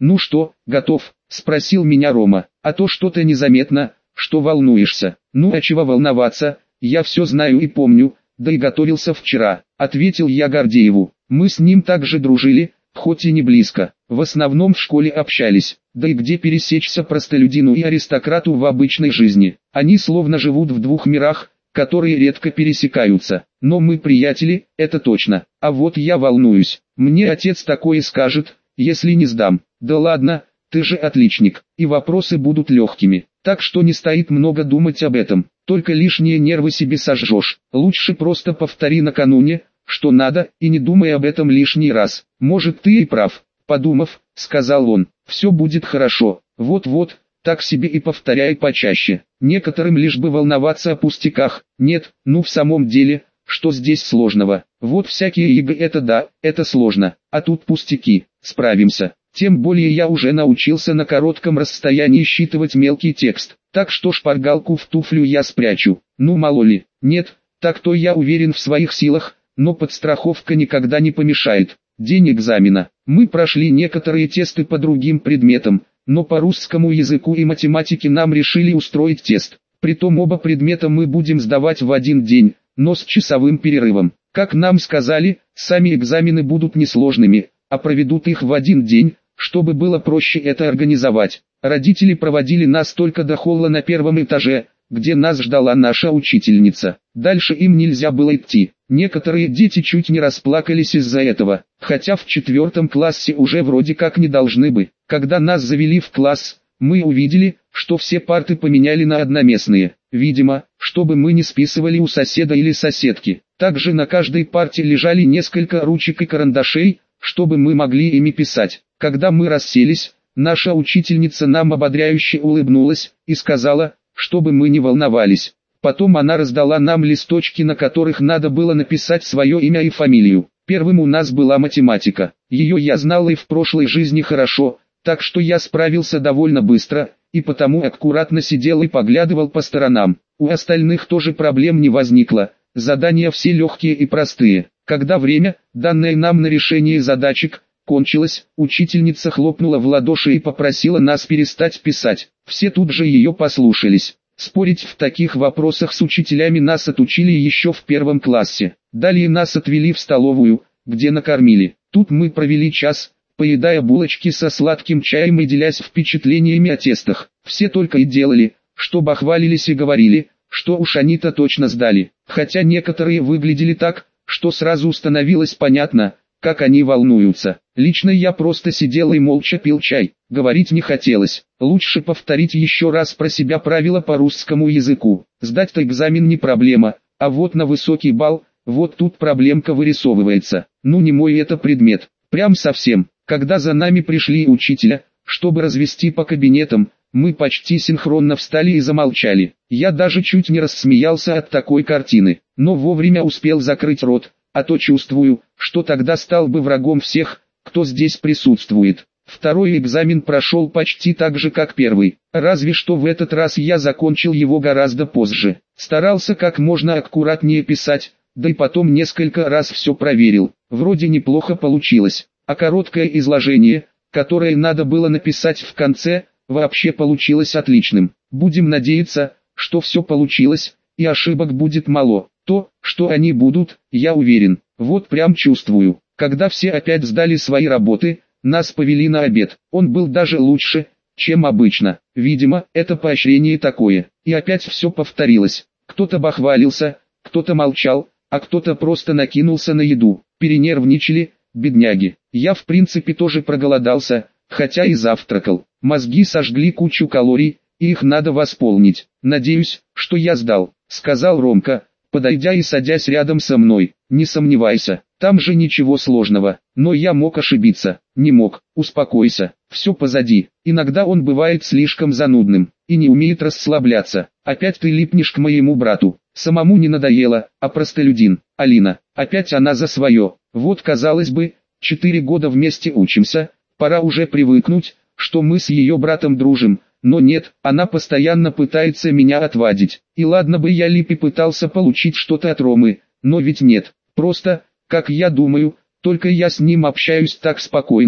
«Ну что, готов?» – спросил меня Рома. «А то что-то незаметно, что волнуешься». «Ну а чего волноваться, я все знаю и помню, да и готовился вчера», – ответил я Гордееву. «Мы с ним также дружили, хоть и не близко, в основном в школе общались, да и где пересечься простолюдину и аристократу в обычной жизни. Они словно живут в двух мирах, которые редко пересекаются. Но мы приятели, это точно. А вот я волнуюсь. Мне отец такое скажет, если не сдам». «Да ладно, ты же отличник, и вопросы будут легкими, так что не стоит много думать об этом, только лишние нервы себе сожжешь. Лучше просто повтори накануне, что надо, и не думай об этом лишний раз. Может, ты и прав», — подумав, сказал он. «Все будет хорошо, вот-вот, так себе и повторяй почаще. Некоторым лишь бы волноваться о пустяках. Нет, ну в самом деле, что здесь сложного? Вот всякие ЕГЭ это да, это сложно, а тут пустяки, справимся. Тем более я уже научился на коротком расстоянии считывать мелкий текст, так что шпаргалку в туфлю я спрячу. Ну мало ли, нет, так-то я уверен в своих силах, но подстраховка никогда не помешает. День экзамена. Мы прошли некоторые тесты по другим предметам, но по русскому языку и математике нам решили устроить тест. Притом оба предмета мы будем сдавать в один день, но с часовым перерывом. Как нам сказали, сами экзамены будут несложными, а проведут их в один день, чтобы было проще это организовать. Родители проводили нас только до холла на первом этаже, где нас ждала наша учительница. Дальше им нельзя было идти. Некоторые дети чуть не расплакались из-за этого, хотя в 4 классе уже вроде как не должны бы. Когда нас завели в класс, мы увидели, что все парты поменяли на одноместные. Видимо, чтобы мы не списывали у соседа или соседки. Также на каждой парте лежали несколько ручек и карандашей, чтобы мы могли ими писать. Когда мы расселись, наша учительница нам ободряюще улыбнулась и сказала, чтобы мы не волновались. Потом она раздала нам листочки, на которых надо было написать свое имя и фамилию. Первым у нас была математика. Ее я знал и в прошлой жизни хорошо, так что я справился довольно быстро, и потому аккуратно сидел и поглядывал по сторонам. У остальных тоже проблем не возникло, задания все легкие и простые. Когда время, данное нам на решение задачек, кончилось, учительница хлопнула в ладоши и попросила нас перестать писать. Все тут же ее послушались. Спорить в таких вопросах с учителями нас отучили еще в 1 классе. Далее нас отвели в столовую, где накормили. Тут мы провели час, поедая булочки со сладким чаем и делясь впечатлениями о тестах. Все только и делали, что бахвалились и говорили, что уж они-то точно сдали. Хотя некоторые выглядели так, что сразу становилось понятно, как они волнуются. Лично я просто сидел и молча пил чай. Говорить не хотелось. Лучше повторить еще раз про себя правила по русскому языку. Сдать-то экзамен не проблема, а вот на высокий балл, вот тут проблемка вырисовывается. Ну не мой это предмет. Прям совсем. Когда за нами пришли учителя, чтобы развести по кабинетам, мы почти синхронно встали и замолчали. Я даже чуть не рассмеялся от такой картины, но вовремя успел закрыть рот, а то чувствую, что тогда стал бы врагом всех, кто здесь присутствует. Второй экзамен прошел почти так же, как первый, разве что в этот раз я закончил его гораздо позже. Старался как можно аккуратнее писать, да и потом несколько раз все проверил. Вроде неплохо получилось, а короткое изложение, которое надо было написать в конце, вообще получилось отличным. Будем надеяться, что все получилось, и ошибок будет мало. То, что они будут, я уверен, вот прям чувствую. Когда все опять сдали свои работы, нас повели на обед. Он был даже лучше, чем обычно. Видимо, это поощрение такое. И опять все повторилось. Кто-то бахвалился, кто-то молчал, а кто-то просто накинулся на еду. Перенервничали, бедняги. Я в принципе тоже проголодался, хотя и завтракал. Мозги сожгли кучу калорий, и их надо восполнить. «Надеюсь, что я сдал», — сказал Ромка, подойдя и садясь рядом со мной. «Не сомневайся, там же ничего сложного». Но я мог ошибиться. Не мог. Успокойся, все позади. Иногда он бывает слишком занудным и не умеет расслабляться. Опять ты липнешь к моему брату. Самому не надоело, а простолюдин. Алина, опять она за свое. Вот казалось бы, 4 года вместе учимся, пора уже привыкнуть, что мы с ее братом дружим. Но нет, она постоянно пытается меня отвадить. И ладно бы я лип и пытался получить что-то от Ромы, но ведь нет. Просто, как я думаю, только я с ним общаюсь так спокойно,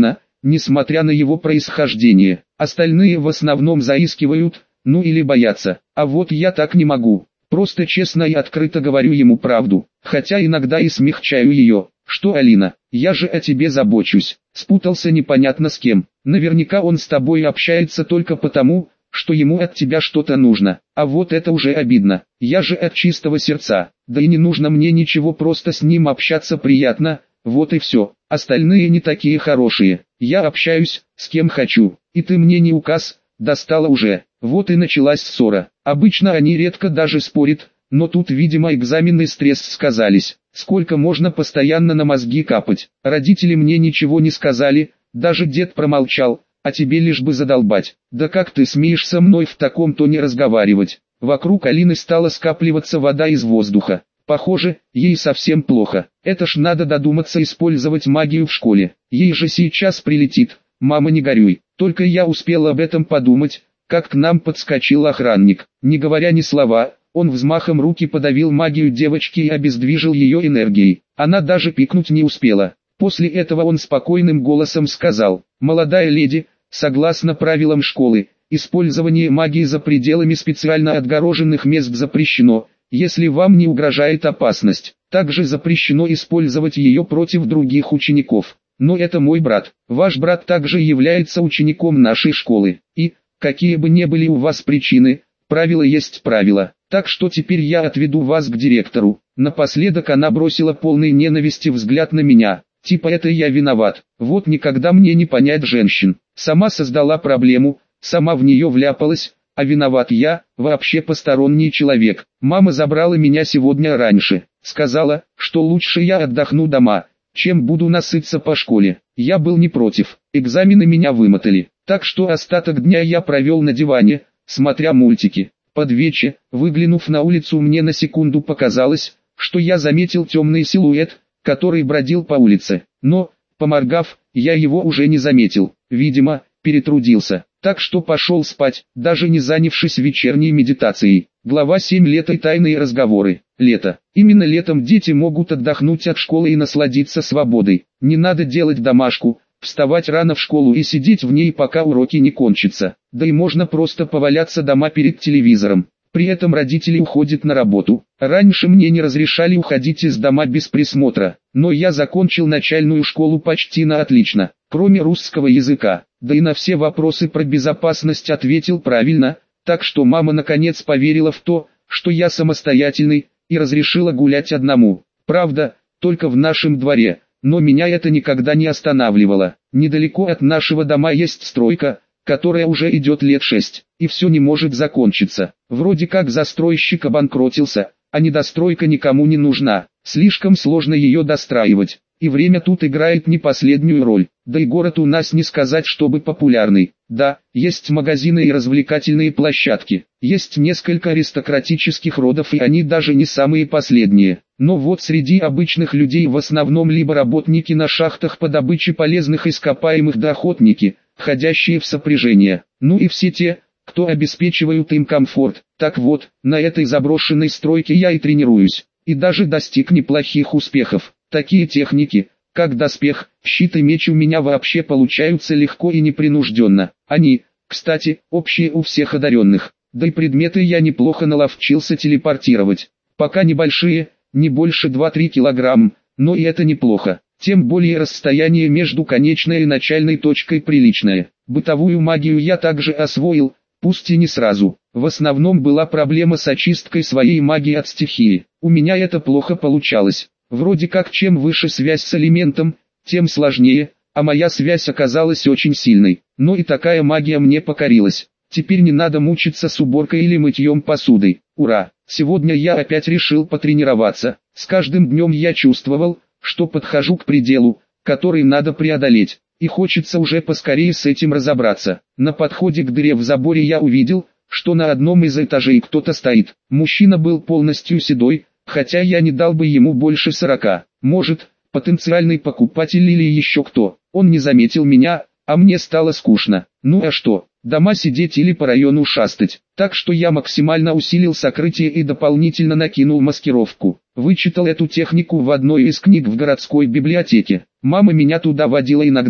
несмотря на его происхождение. Остальные в основном заискивают, ну или боятся, а вот я так не могу. Просто честно и открыто говорю ему правду, хотя иногда и смягчаю ее. Что, Алина, я же о тебе забочусь. Спутался непонятно с кем. Наверняка он с тобой общается только потому, что ему от тебя что-то нужно. А вот это уже обидно. Я же от чистого сердца. Да и не нужно мне ничего, просто с ним общаться приятно. Вот и все. Остальные не такие хорошие. Я общаюсь, с кем хочу. И ты мне не указ, достала уже. Вот и началась ссора. Обычно они редко даже спорят, но тут, видимо, экзамен и стресс сказались. Сколько можно постоянно на мозги капать? Родители мне ничего не сказали, даже дед промолчал, а тебе лишь бы задолбать. Да как ты смеешь со мной в таком тоне разговаривать? Вокруг Алины стала скапливаться вода из воздуха. Похоже, ей совсем плохо. Это ж надо додуматься использовать магию в школе. Ей же сейчас прилетит. Мама, не горюй. Только я успел об этом подумать, как к нам подскочил охранник. Не говоря ни слова, он взмахом руки подавил магию девочки и обездвижил ее энергией. Она даже пикнуть не успела. После этого он спокойным голосом сказал: «Молодая леди, согласно правилам школы, использование магии за пределами специально отгороженных мест запрещено, если вам не угрожает опасность. Также запрещено использовать ее против других учеников. Но это мой брат. Ваш брат также является учеником нашей школы. И, какие бы ни были у вас причины, правило есть правило. Так что теперь я отведу вас к директору». Напоследок она бросила полный ненависти взгляд на меня. Типа это я виноват. Вот никогда мне не понять женщин. Сама создала проблему, сама в нее вляпалась, а виноват я, вообще посторонний человек. Мама забрала меня сегодня раньше. Сказала, что лучше я отдохну дома, чем буду носиться по школе. Я был не против. Экзамены меня вымотали. Так что остаток дня я провел на диване, смотря мультики. Под вечер, выглянув на улицу, мне на секунду показалось, что я заметил темный силуэт, который бродил по улице. Но, поморгав, я его уже не заметил. Видимо, перетрудился. Так что пошел спать, даже не занявшись вечерней медитацией. Глава 7. Лето и тайные разговоры. Лето. Именно летом дети могут отдохнуть от школы и насладиться свободой. Не надо делать домашку, вставать рано в школу и сидеть в ней, пока уроки не кончатся. Да и можно просто поваляться дома перед телевизором. При этом родители уходят на работу. Раньше мне не разрешали уходить из дома без присмотра, но я закончил начальную школу почти на отлично, кроме русского языка. Да и на все вопросы про безопасность ответил правильно, так что мама наконец поверила в то, что я самостоятельный, и разрешила гулять одному. Правда, только в нашем дворе, но меня это никогда не останавливало. Недалеко от нашего дома есть стройка, которая уже идет лет 6, и все не может закончиться. Вроде как застройщик обанкротился, а недостройка никому не нужна. Слишком сложно ее достраивать, и время тут играет не последнюю роль. Да и город у нас не сказать чтобы популярный. Да, есть магазины и развлекательные площадки, есть несколько аристократических родов, и они даже не самые последние. Но вот среди обычных людей в основном либо работники на шахтах по добыче полезных ископаемых, да охотники, входящие в сопряжение, ну и все те, кто обеспечивают им комфорт. Так вот, на этой заброшенной стройке я и тренируюсь, и даже достиг неплохих успехов. Такие техники, как доспех, щит и меч у меня вообще получаются легко и непринужденно. Они, кстати, общие у всех одаренных. Да и предметы я неплохо наловчился телепортировать. Пока небольшие, не больше 2-3 килограмм, но и это неплохо. Тем более расстояние между конечной и начальной точкой приличное. Бытовую магию я также освоил, пусть и не сразу. В основном была проблема с очисткой своей магии от стихии. У меня это плохо получалось. Вроде как чем выше связь с элементом, тем сложнее, а моя связь оказалась очень сильной. Но и такая магия мне покорилась. Теперь не надо мучиться с уборкой или мытьем посуды. Ура! Сегодня я опять решил потренироваться. С каждым днем я чувствовал, что подхожу к пределу, который надо преодолеть, и хочется уже поскорее с этим разобраться. На подходе к дыре в заборе я увидел, что на одном из этажей кто-то стоит. Мужчина был полностью седой, хотя я не дал бы ему больше 40. Может, потенциальный покупатель или еще кто. Он не заметил меня, а мне стало скучно. Ну а что, дома сидеть или по району шастать. Так что я максимально усилил сокрытие и дополнительно накинул маскировку. Вычитал эту технику в одной из книг в городской библиотеке. Мама меня туда водила иногда.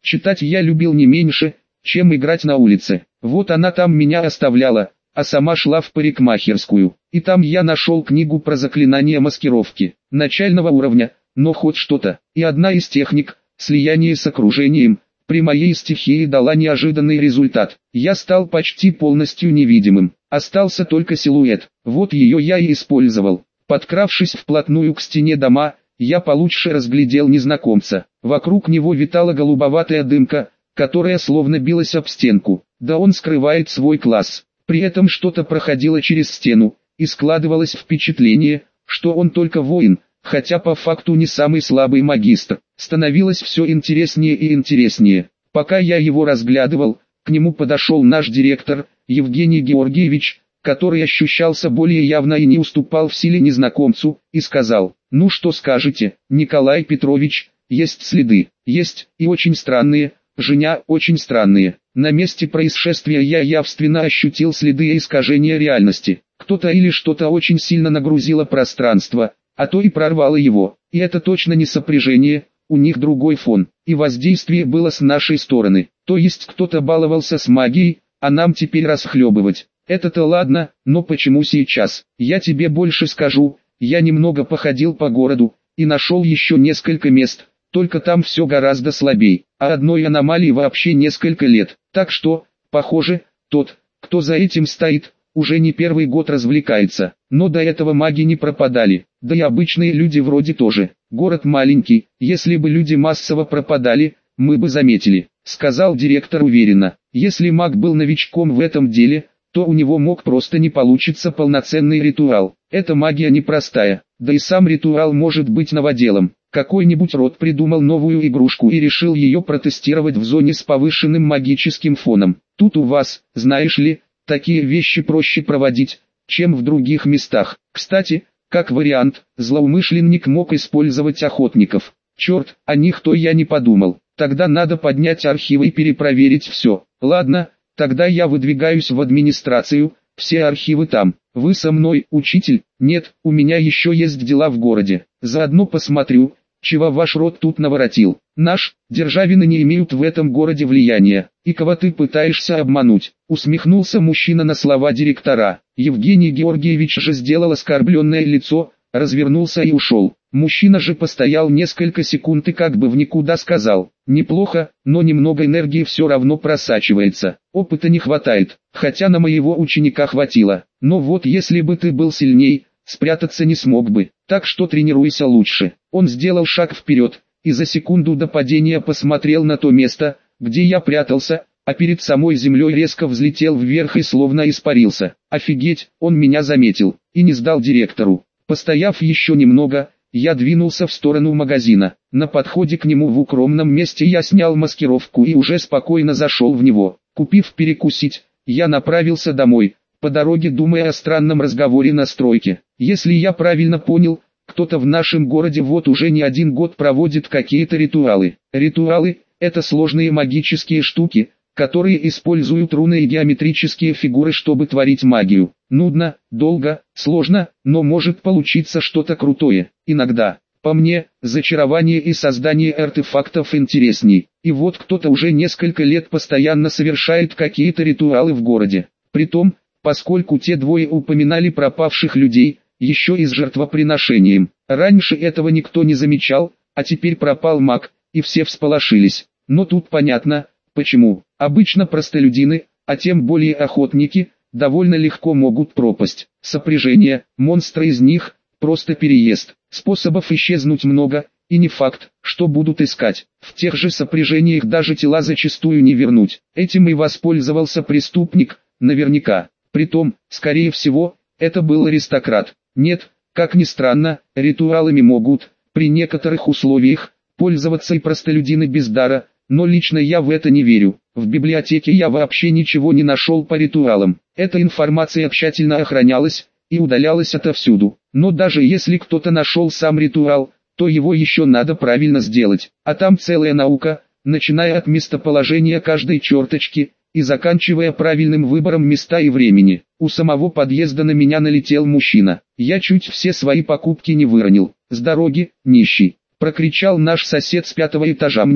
Читать я любил не меньше, чем играть на улице. Вот она там меня оставляла, а сама шла в парикмахерскую. И там я нашел книгу про заклинание маскировки, начального уровня, но хоть что-то. И одна из техник, слияние с окружением, при моей стихии дала неожиданный результат. Я стал почти полностью невидимым. Остался только силуэт. Вот ее я и использовал. Подкравшись вплотную к стене дома, я получше разглядел незнакомца. Вокруг него витала голубоватая дымка, которая словно билась об стенку. Да он скрывает свой класс. При этом что-то проходило через стену, и складывалось впечатление, что он только воин, хотя по факту не самый слабый магистр. Становилось все интереснее и интереснее. Пока я его разглядывал, к нему подошел наш директор, Евгений Георгиевич, который ощущался более явно и не уступал в силе незнакомцу, и сказал: «Ну что скажете, Николай Петрович, есть следы, есть, и очень странные, Женя, очень странные. На месте происшествия я явственно ощутил следы искажения реальности. Кто-то или что-то очень сильно нагрузило пространство, а то и прорвало его. И это точно не сопряжение, у них другой фон. И воздействие было с нашей стороны. То есть кто-то баловался с магией, а нам теперь расхлебывать. Это-то ладно, но почему сейчас? Я тебе больше скажу, я немного походил по городу, и нашел еще несколько мест, только там все гораздо слабей, а одной аномалии вообще несколько лет. Так что, похоже, тот, кто за этим стоит, уже не первый год развлекается. Но до этого маги не пропадали, да и обычные люди вроде тоже. Город маленький, если бы люди массово пропадали, мы бы заметили», — сказал директор уверенно. «Если маг был новичком в этом деле, то у него мог просто не получиться полноценный ритуал. Эта магия непростая, да и сам ритуал может быть новоделом. Какой-нибудь род придумал новую игрушку и решил ее протестировать в зоне с повышенным магическим фоном. Тут у вас, знаешь ли, такие вещи проще проводить, чем в других местах. Кстати, как вариант, злоумышленник мог использовать охотников. Черт, о них-то я не подумал. Тогда надо поднять архивы и перепроверить все. Ладно, тогда я выдвигаюсь в администрацию, все архивы там. Вы со мной, учитель? Нет, у меня еще есть дела в городе. Заодно посмотрю, чего ваш род тут наворотил. Наш, Державины не имеют в этом городе влияния. И кого ты пытаешься обмануть?» Усмехнулся мужчина на слова директора. Евгений Георгиевич же сделал оскорбленное лицо, развернулся и ушел. Мужчина же постоял несколько секунд и как бы в никуда сказал: «Неплохо, но немного энергии все равно просачивается. Опыта не хватает, хотя на моего ученика хватило. Но вот если бы ты был сильней, спрятаться не смог бы, так что тренируйся лучше». Он сделал шаг вперед, и за секунду до падения посмотрел на то место, где я прятался, а перед самой землей резко взлетел вверх и словно испарился. Офигеть, он меня заметил, и не сдал директору. Постояв еще немного, я двинулся в сторону магазина. На подходе к нему в укромном месте я снял маскировку и уже спокойно зашел в него. Купив перекусить, я направился домой, по дороге думая о странном разговоре на стройке. Если я правильно понял, кто-то в нашем городе вот уже не один год проводит какие-то ритуалы. Ритуалы – это сложные магические штуки, которые используют руны и геометрические фигуры, чтобы творить магию. Нудно, долго, сложно, но может получиться что-то крутое. Иногда, по мне, зачарование и создание артефактов интересней. И вот кто-то уже несколько лет постоянно совершает какие-то ритуалы в городе. Притом, поскольку те двое упоминали пропавших людей, еще и с жертвоприношением. Раньше этого никто не замечал, а теперь пропал маг, и все всполошились. Но тут понятно, почему. Обычно простолюдины, а тем более охотники, довольно легко могут пропасть. Сопряжение, монстры из них, просто переезд. Способов исчезнуть много, и не факт, что будут искать. В тех же сопряжениях даже тела зачастую не вернуть. Этим и воспользовался преступник, наверняка. Притом, скорее всего, это был аристократ. Нет, как ни странно, ритуалами могут, при некоторых условиях, пользоваться и простолюдины без дара, но лично я в это не верю. В библиотеке я вообще ничего не нашел по ритуалам. Эта информация тщательно охранялась и удалялась отовсюду. Но даже если кто-то нашел сам ритуал, то его еще надо правильно сделать. А там целая наука, начиная от местоположения каждой черточки и заканчивая правильным выбором места и времени. У самого подъезда на меня налетел мужчина. Я чуть все свои покупки не выронил. «С дороги, нищий!» — прокричал наш сосед с 5-го этажа мне,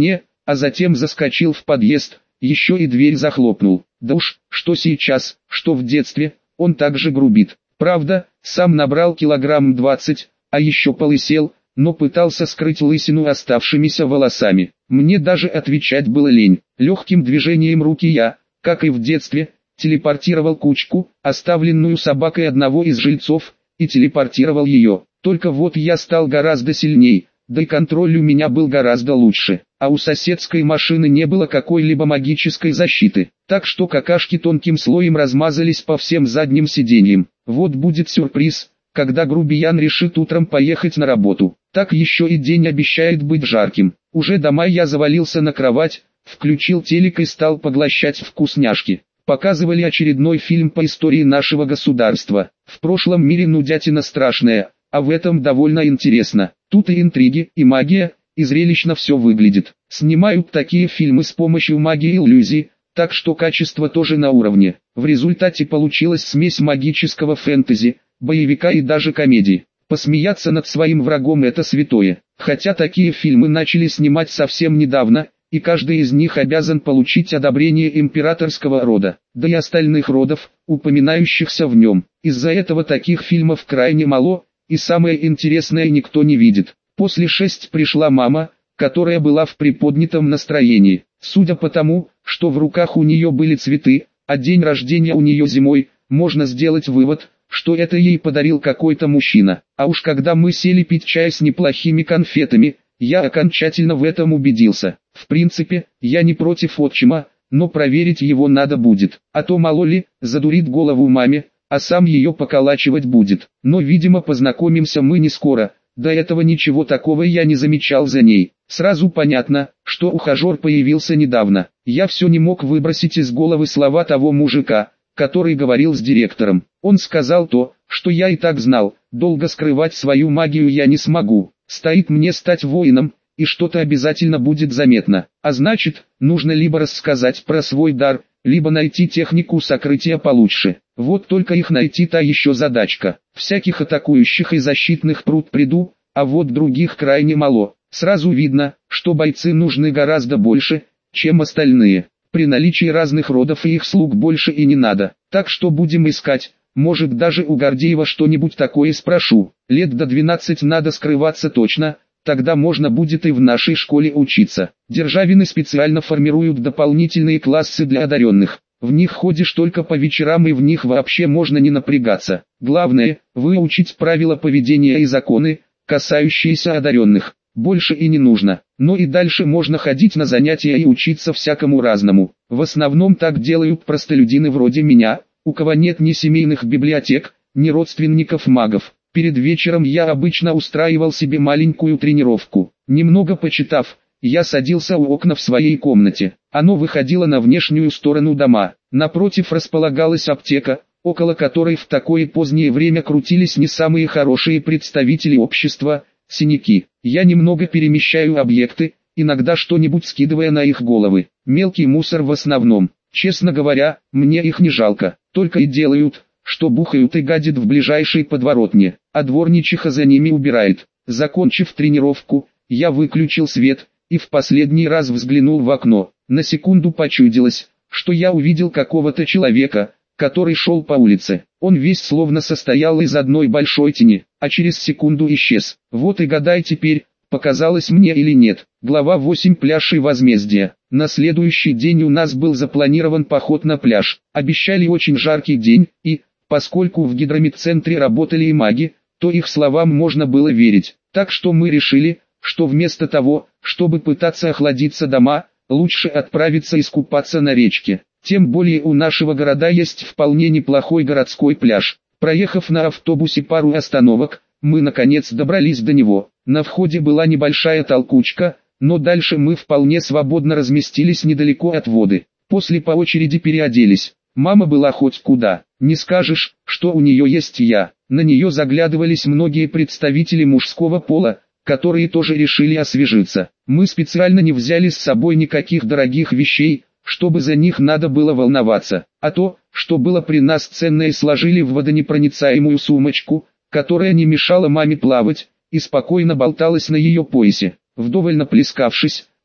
а затем заскочил в подъезд, еще и дверь захлопнул. Да уж, что сейчас, что в детстве, он также грубит. Правда, сам набрал килограмм 20, а еще полысел, но пытался скрыть лысину оставшимися волосами. Мне даже отвечать было лень. Легким движением руки я, как и в детстве, телепортировал кучку, оставленную собакой одного из жильцов, и телепортировал ее. Только вот я стал гораздо сильней, да и контроль у меня был гораздо лучше, а у соседской машины не было какой-либо магической защиты, так что какашки тонким слоем размазались по всем задним сиденьям. Вот будет сюрприз, когда грубиян решит утром поехать на работу. Так еще и день обещает быть жарким. Уже дома я завалился на кровать, включил телек и стал поглощать вкусняшки. Показывали очередной фильм по истории нашего государства. В прошлом мире нудятина страшная, а в этом довольно интересно. Тут и интриги, и магия, и зрелищно все выглядит. Снимают такие фильмы с помощью магии и иллюзий, так что качество тоже на уровне. В результате получилась смесь магического фэнтези, боевика и даже комедии. Посмеяться над своим врагом — это святое. Хотя такие фильмы начали снимать совсем недавно, и каждый из них обязан получить одобрение императорского рода, да и остальных родов, упоминающихся в нем. Из-за этого таких фильмов крайне мало, и самое интересное никто не видит. После 6 пришла мама, которая была в приподнятом настроении. Судя по тому, что в руках у нее были цветы, а день рождения у нее зимой, можно сделать вывод, что это ей подарил какой-то мужчина. А уж когда мы сели пить чай с неплохими конфетами, я окончательно в этом убедился. В принципе, я не против отчима, но проверить его надо будет, а то мало ли, задурит голову маме, а сам ее поколачивать будет. Но видимо познакомимся мы не скоро, до этого ничего такого я не замечал за ней. Сразу понятно, что ухажер появился недавно. Я все не мог выбросить из головы слова того мужика, который говорил с директором. Он сказал то, что я и так знал: долго скрывать свою магию я не смогу. Стоит мне стать воином, и что-то обязательно будет заметно. А значит, нужно либо рассказать про свой дар, либо найти технику сокрытия получше. Вот только их найти та еще задачка. Всяких атакующих и защитных пруд-приду, а вот других крайне мало. Сразу видно, что бойцы нужны гораздо больше, чем остальные. При наличии разных родов и их слуг больше и не надо. Так что будем искать, может даже у Гордеева что-нибудь такое спрошу. Лет до 12 надо скрываться точно, тогда можно будет и в нашей школе учиться. Державины специально формируют дополнительные классы для одаренных. В них ходишь только по вечерам и в них вообще можно не напрягаться. Главное, выучить правила поведения и законы, касающиеся одаренных. Больше и не нужно. Но и дальше можно ходить на занятия и учиться всякому разному. В основном так делают простолюдины вроде меня, у кого нет ни семейных библиотек, ни родственников магов. Перед вечером я обычно устраивал себе маленькую тренировку. Немного почитав, я садился у окна в своей комнате. Оно выходило на внешнюю сторону дома. Напротив располагалась аптека, около которой в такое позднее время крутились не самые хорошие представители общества, синяки. Я немного перемещаю объекты, иногда что-нибудь скидывая на их головы. Мелкий мусор в основном. Честно говоря, мне их не жалко. Только и делают, что бухают и гадят в ближайшей подворотне, а дворничиха за ними убирает. Закончив тренировку, я выключил свет и в последний раз взглянул в окно. На секунду почудилось, что я увидел какого-то человека, который шел по улице. Он весь словно состоял из одной большой тени, а через секунду исчез. Вот и гадай теперь, показалось мне или нет. Глава 8. Пляж и возмездие. На следующий день у нас был запланирован поход на пляж. Обещали очень жаркий день, и, поскольку в гидромедцентре работали и маги, то их словам можно было верить. Так что мы решили, что вместо того, чтобы пытаться охладиться дома, лучше отправиться искупаться на речке. Тем более у нашего города есть вполне неплохой городской пляж. Проехав на автобусе пару остановок, мы наконец добрались до него. На входе была небольшая толкучка, но дальше мы вполне свободно разместились недалеко от воды. После по очереди переоделись. Мама была хоть куда. Не скажешь, что у нее есть я. На нее заглядывались многие представители мужского пола, которые тоже решили освежиться. Мы специально не взяли с собой никаких дорогих вещей, чтобы за них надо было волноваться. А то, что было при нас ценное, сложили в водонепроницаемую сумочку, которая не мешала маме плавать, и спокойно болталась на ее поясе. Вдоволь наплескавшись,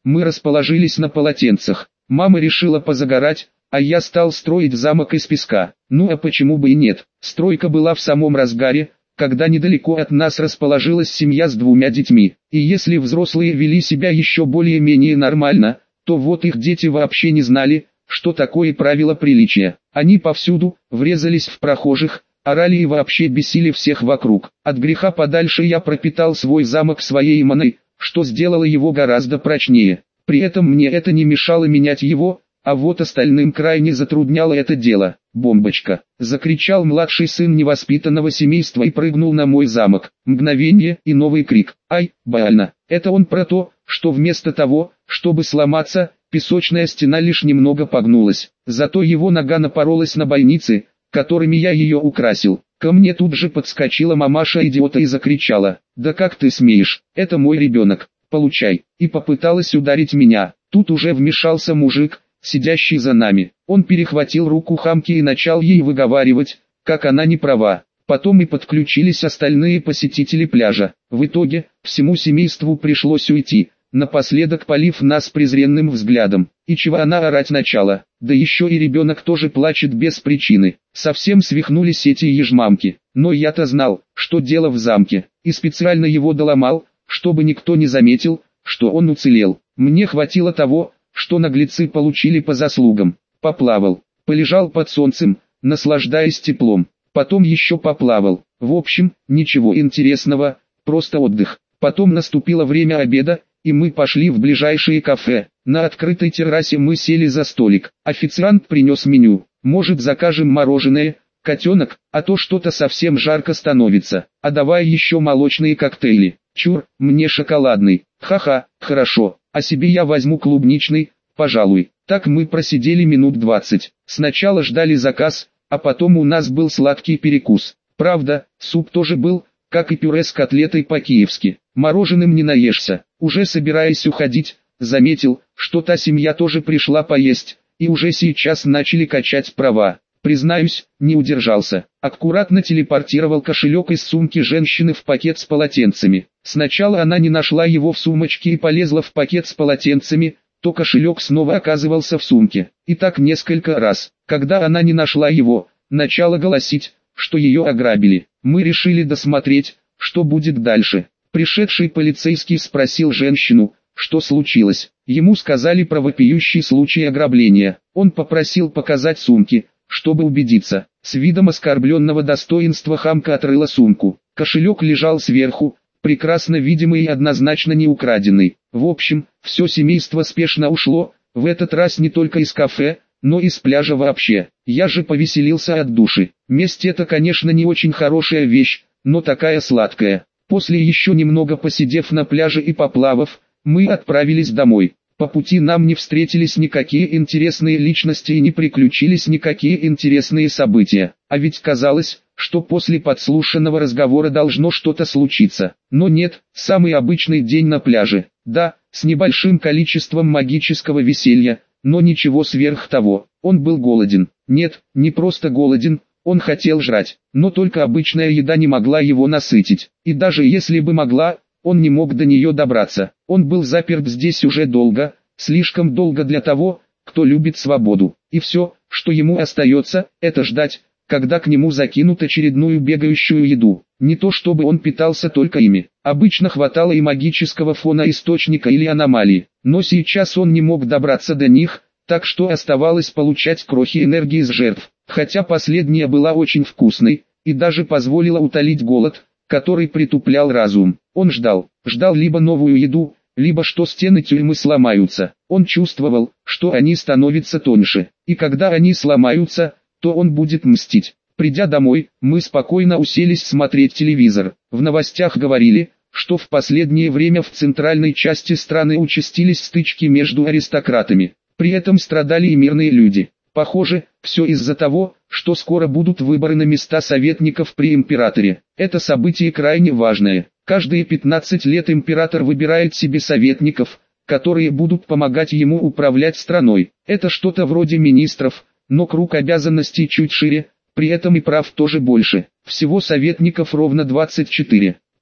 Мы расположились на полотенцах. Мама решила позагорать, а я стал строить замок из песка. Ну а почему бы и нет? Стройка была в самом разгаре, когда недалеко от нас расположилась семья с 2 детьми. И если взрослые вели себя еще более-менее нормально, то вот их дети вообще не знали, что такое правило приличия. Они повсюду врезались в прохожих, орали и вообще бесили всех вокруг. От греха подальше я пропитал свой замок своей маной, что сделало его гораздо прочнее. При этом мне это не мешало менять его, а вот остальным крайне затрудняло это дело. «Бомбочка!» — закричал младший сын невоспитанного семейства и прыгнул на мой замок. Мгновение и новый крик. «Ай, больно!» Это он про то, что вместо того, чтобы сломаться, песочная стена лишь немного погнулась. Зато его нога напоролась на бойницы, которыми я ее украсил. Ко мне тут же подскочила мамаша-идиота и закричала: «Да как ты смеешь, это мой ребенок, получай!» И попыталась ударить меня. Тут уже вмешался мужик, сидящий за нами. Он перехватил руку хамки и начал ей выговаривать, как она не права. Потом и подключились остальные посетители пляжа. В итоге, всему семейству пришлось уйти, напоследок полив нас презренным взглядом. И чего она орать начала? Да еще и ребенок тоже плачет без причины. Совсем свихнулись эти ежмамки. Но я-то знал, что дело в замке, и специально его доломал, чтобы никто не заметил, что он уцелел. Мне хватило того, что наглецы получили по заслугам. Поплавал, полежал под солнцем, наслаждаясь теплом. Потом еще поплавал. В общем, ничего интересного, просто отдых. Потом наступило время обеда, и мы пошли в ближайшее кафе. На открытой террасе мы сели за столик. Официант принес меню. Может, закажем мороженое, котенок, а то что-то совсем жарко становится. А давай еще молочные коктейли. Чур, мне шоколадный. Ха-ха, хорошо. А себе я возьму клубничный, пожалуй. Так мы просидели минут 20. Сначала ждали заказ, а потом у нас был сладкий перекус. Правда, суп тоже был, как и пюре с котлетой по-киевски. Мороженым не наешься. Уже собираясь уходить, заметил, что та семья тоже пришла поесть, и уже сейчас начали качать права. Признаюсь, не удержался. Аккуратно телепортировал кошелек из сумки женщины в пакет с полотенцами. Сначала она не нашла его в сумочке и полезла в пакет с полотенцами, то кошелек снова оказывался в сумке. И так несколько раз. Когда она не нашла его, начала голосить, что ее ограбили. Мы решили досмотреть, что будет дальше. Пришедший полицейский спросил женщину, что случилось. Ему сказали про вопиющий случай ограбления. Он попросил показать сумки, чтобы убедиться. С видом оскорбленного достоинства хамка отрыла сумку. Кошелек лежал сверху, прекрасно видимый и однозначно не украденный. В общем, все семейство спешно ушло, в этот раз не только из кафе, но и с пляжа вообще. Я же повеселился от души. Месть — это, конечно, не очень хорошая вещь, но такая сладкая. После еще немного посидев на пляже и поплавав, мы отправились домой. По пути нам не встретились никакие интересные личности и не приключились никакие интересные события. А ведь казалось, что после подслушанного разговора должно что-то случиться. Но нет, самый обычный день на пляже. Да, с небольшим количеством магического веселья, но ничего сверх того. Он был голоден. Нет, не просто голоден, он хотел жрать. Но только обычная еда не могла его насытить. И даже если бы могла, он не мог до нее добраться. Он был заперт здесь уже долго, слишком долго для того, кто любит свободу. И все, что ему остается, это ждать, когда к нему закинут очередную бегающую еду. Не то чтобы он питался только ими. Обычно хватало и магического фона источника или аномалии. Но сейчас он не мог добраться до них, так что оставалось получать крохи энергии из жертв. Хотя последняя была очень вкусной, и даже позволила утолить голод, который притуплял разум. Он ждал либо новую еду, либо что стены тюрьмы сломаются. Он чувствовал, что они становятся тоньше, и когда они сломаются, то он будет мстить. Придя домой, мы спокойно уселись смотреть телевизор. В новостях говорили, что в последнее время в центральной части страны участились стычки между аристократами. При этом страдали и мирные люди. Похоже, все из-за того, что скоро будут выборы на места советников при императоре. Это событие крайне важное. Каждые 15 лет император выбирает себе советников, которые будут помогать ему управлять страной. Это что-то вроде министров, но круг обязанностей чуть шире, при этом и прав тоже больше. Всего советников ровно 24.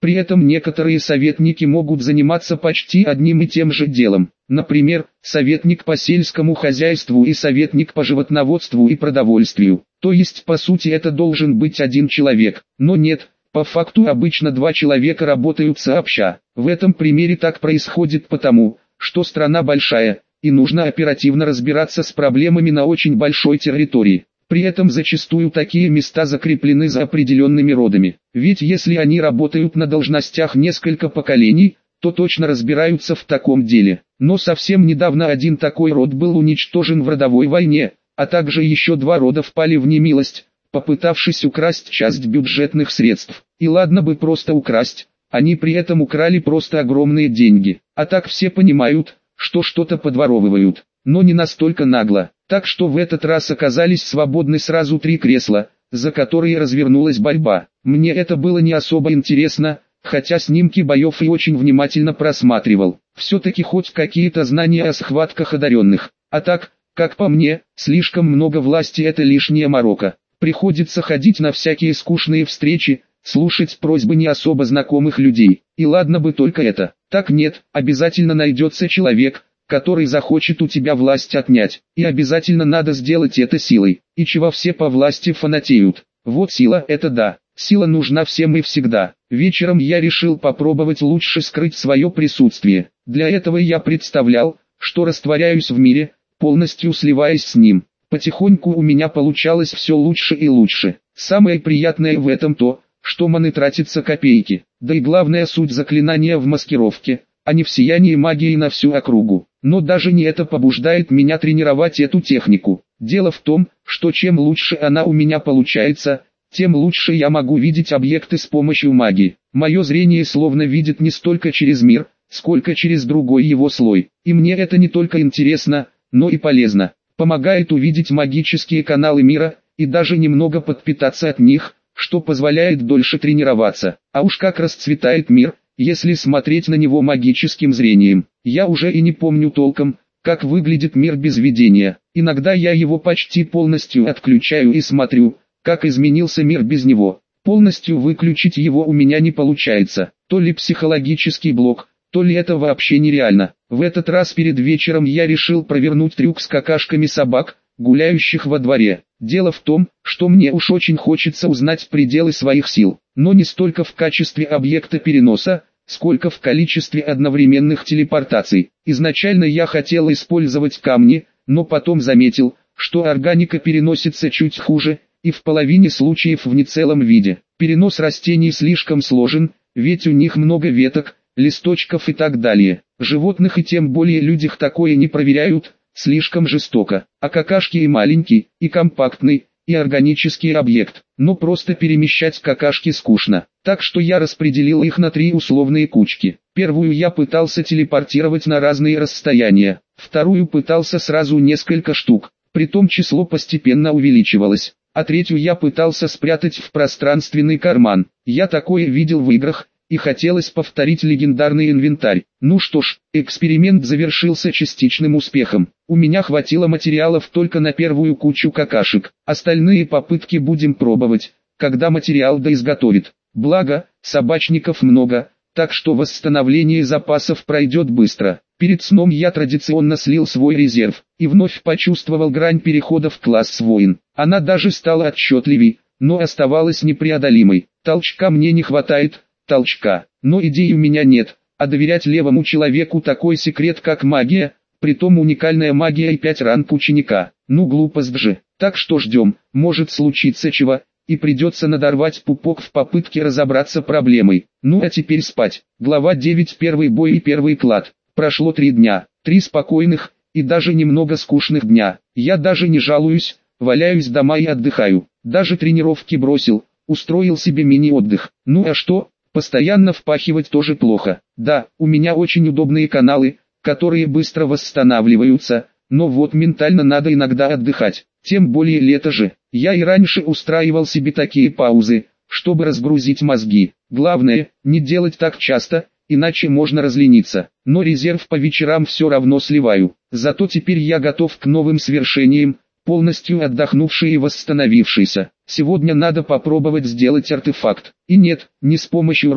При этом некоторые советники могут заниматься почти одним и тем же делом. Например, советник по сельскому хозяйству и советник по животноводству и продовольствию. То есть по сути это должен быть один человек, но нет. По факту обычно два человека работают сообща. В этом примере так происходит потому, что страна большая, и нужно оперативно разбираться с проблемами на очень большой территории. При этом зачастую такие места закреплены за определенными родами. Ведь если они работают на должностях несколько поколений, то точно разбираются в таком деле. Но совсем недавно один такой род был уничтожен в родовой войне, а также еще два рода впали в немилость, попытавшись украсть часть бюджетных средств. И ладно бы просто украсть, они при этом украли просто огромные деньги. А так все понимают, что что-то подворовывают, но не настолько нагло. Так что в этот раз оказались свободны сразу 3 кресла, за которые развернулась борьба. Мне это было не особо интересно, хотя снимки боев и очень внимательно просматривал. Все-таки хоть какие-то знания о схватках одаренных. А так, как по мне, слишком много власти — это лишняя морока. Приходится ходить на всякие скучные встречи, слушать просьбы не особо знакомых людей. И ладно бы только это. Так нет, обязательно найдется человек, который захочет у тебя власть отнять. И обязательно надо сделать это силой. И чего все по власти фанатеют. Вот сила — это да. Сила нужна всем и всегда. Вечером я решил попробовать лучше скрыть свое присутствие. Для этого я представлял, что растворяюсь в мире, полностью сливаясь с ним. Потихоньку у меня получалось все лучше и лучше. Самое приятное в этом то, что маны тратятся копейки. Да и главная суть заклинания в маскировке, а не в сиянии магии на всю округу. Но даже не это побуждает меня тренировать эту технику. Дело в том, что чем лучше она у меня получается, тем лучше я могу видеть объекты с помощью магии. Мое зрение словно видит не столько через мир, сколько через другой его слой. И мне это не только интересно, но и полезно. Помогает увидеть магические каналы мира, и даже немного подпитаться от них, что позволяет дольше тренироваться. А уж как расцветает мир, если смотреть на него магическим зрением. Я уже и не помню толком, как выглядит мир без видения. Иногда я его почти полностью отключаю и смотрю, как изменился мир без него. Полностью выключить его у меня не получается. То ли психологический блок, то ли это вообще нереально. В этот раз перед вечером я решил провернуть трюк с какашками собак, гуляющих во дворе. Дело в том, что мне уж очень хочется узнать пределы своих сил, но не столько в качестве объекта переноса, сколько в количестве одновременных телепортаций. Изначально я хотел использовать камни, но потом заметил, что органика переносится чуть хуже, и в половине случаев в нецелом виде. Перенос растений слишком сложен, ведь у них много веток, листочков и так далее. Животных и тем более людях такое не проверяют, слишком жестоко. А какашки и маленький, и компактный, и органический объект. Но просто перемещать какашки скучно. Так что я распределил их на 3 условные кучки. Первую я пытался телепортировать на разные расстояния. Вторую пытался сразу несколько штук. Притом число постепенно увеличивалось. А третью я пытался спрятать в пространственный карман. Я такое видел в играх, и хотелось повторить легендарный инвентарь. Ну что ж, эксперимент завершился частичным успехом. У меня хватило материалов только на первую кучу какашек. Остальные попытки будем пробовать, когда материал доизготовит. Благо, собачников много, так что восстановление запасов пройдет быстро. Перед сном я традиционно слил свой резерв, и вновь почувствовал грань перехода в класс воин. Она даже стала отчетливей, но оставалась непреодолимой. Толчка мне не хватает, толчка. Но идей у меня нет, а доверять левому человеку такой секрет как магия, притом уникальная магия и 5 ранг ученика. Ну глупость же. Так что ждем, может случиться чего, и придется надорвать пупок в попытке разобраться проблемой. Ну а теперь спать. Глава 9. Первый бой и первый клад. Прошло 3 дня, 3 спокойных, и даже немного скучных дня. Я даже не жалуюсь, валяюсь дома и отдыхаю. Даже тренировки бросил, устроил себе мини-отдых. Ну а что, постоянно впахивать тоже плохо. Да, у меня очень удобные каналы, которые быстро восстанавливаются, но вот ментально надо иногда отдыхать. Тем более лето же. Я и раньше устраивал себе такие паузы, чтобы разгрузить мозги. Главное, не делать так часто, иначе можно разлениться. Но резерв по вечерам все равно сливаю. Зато теперь я готов к новым свершениям, полностью отдохнувший и восстановившийся. Сегодня надо попробовать сделать артефакт. И нет, не с помощью рун,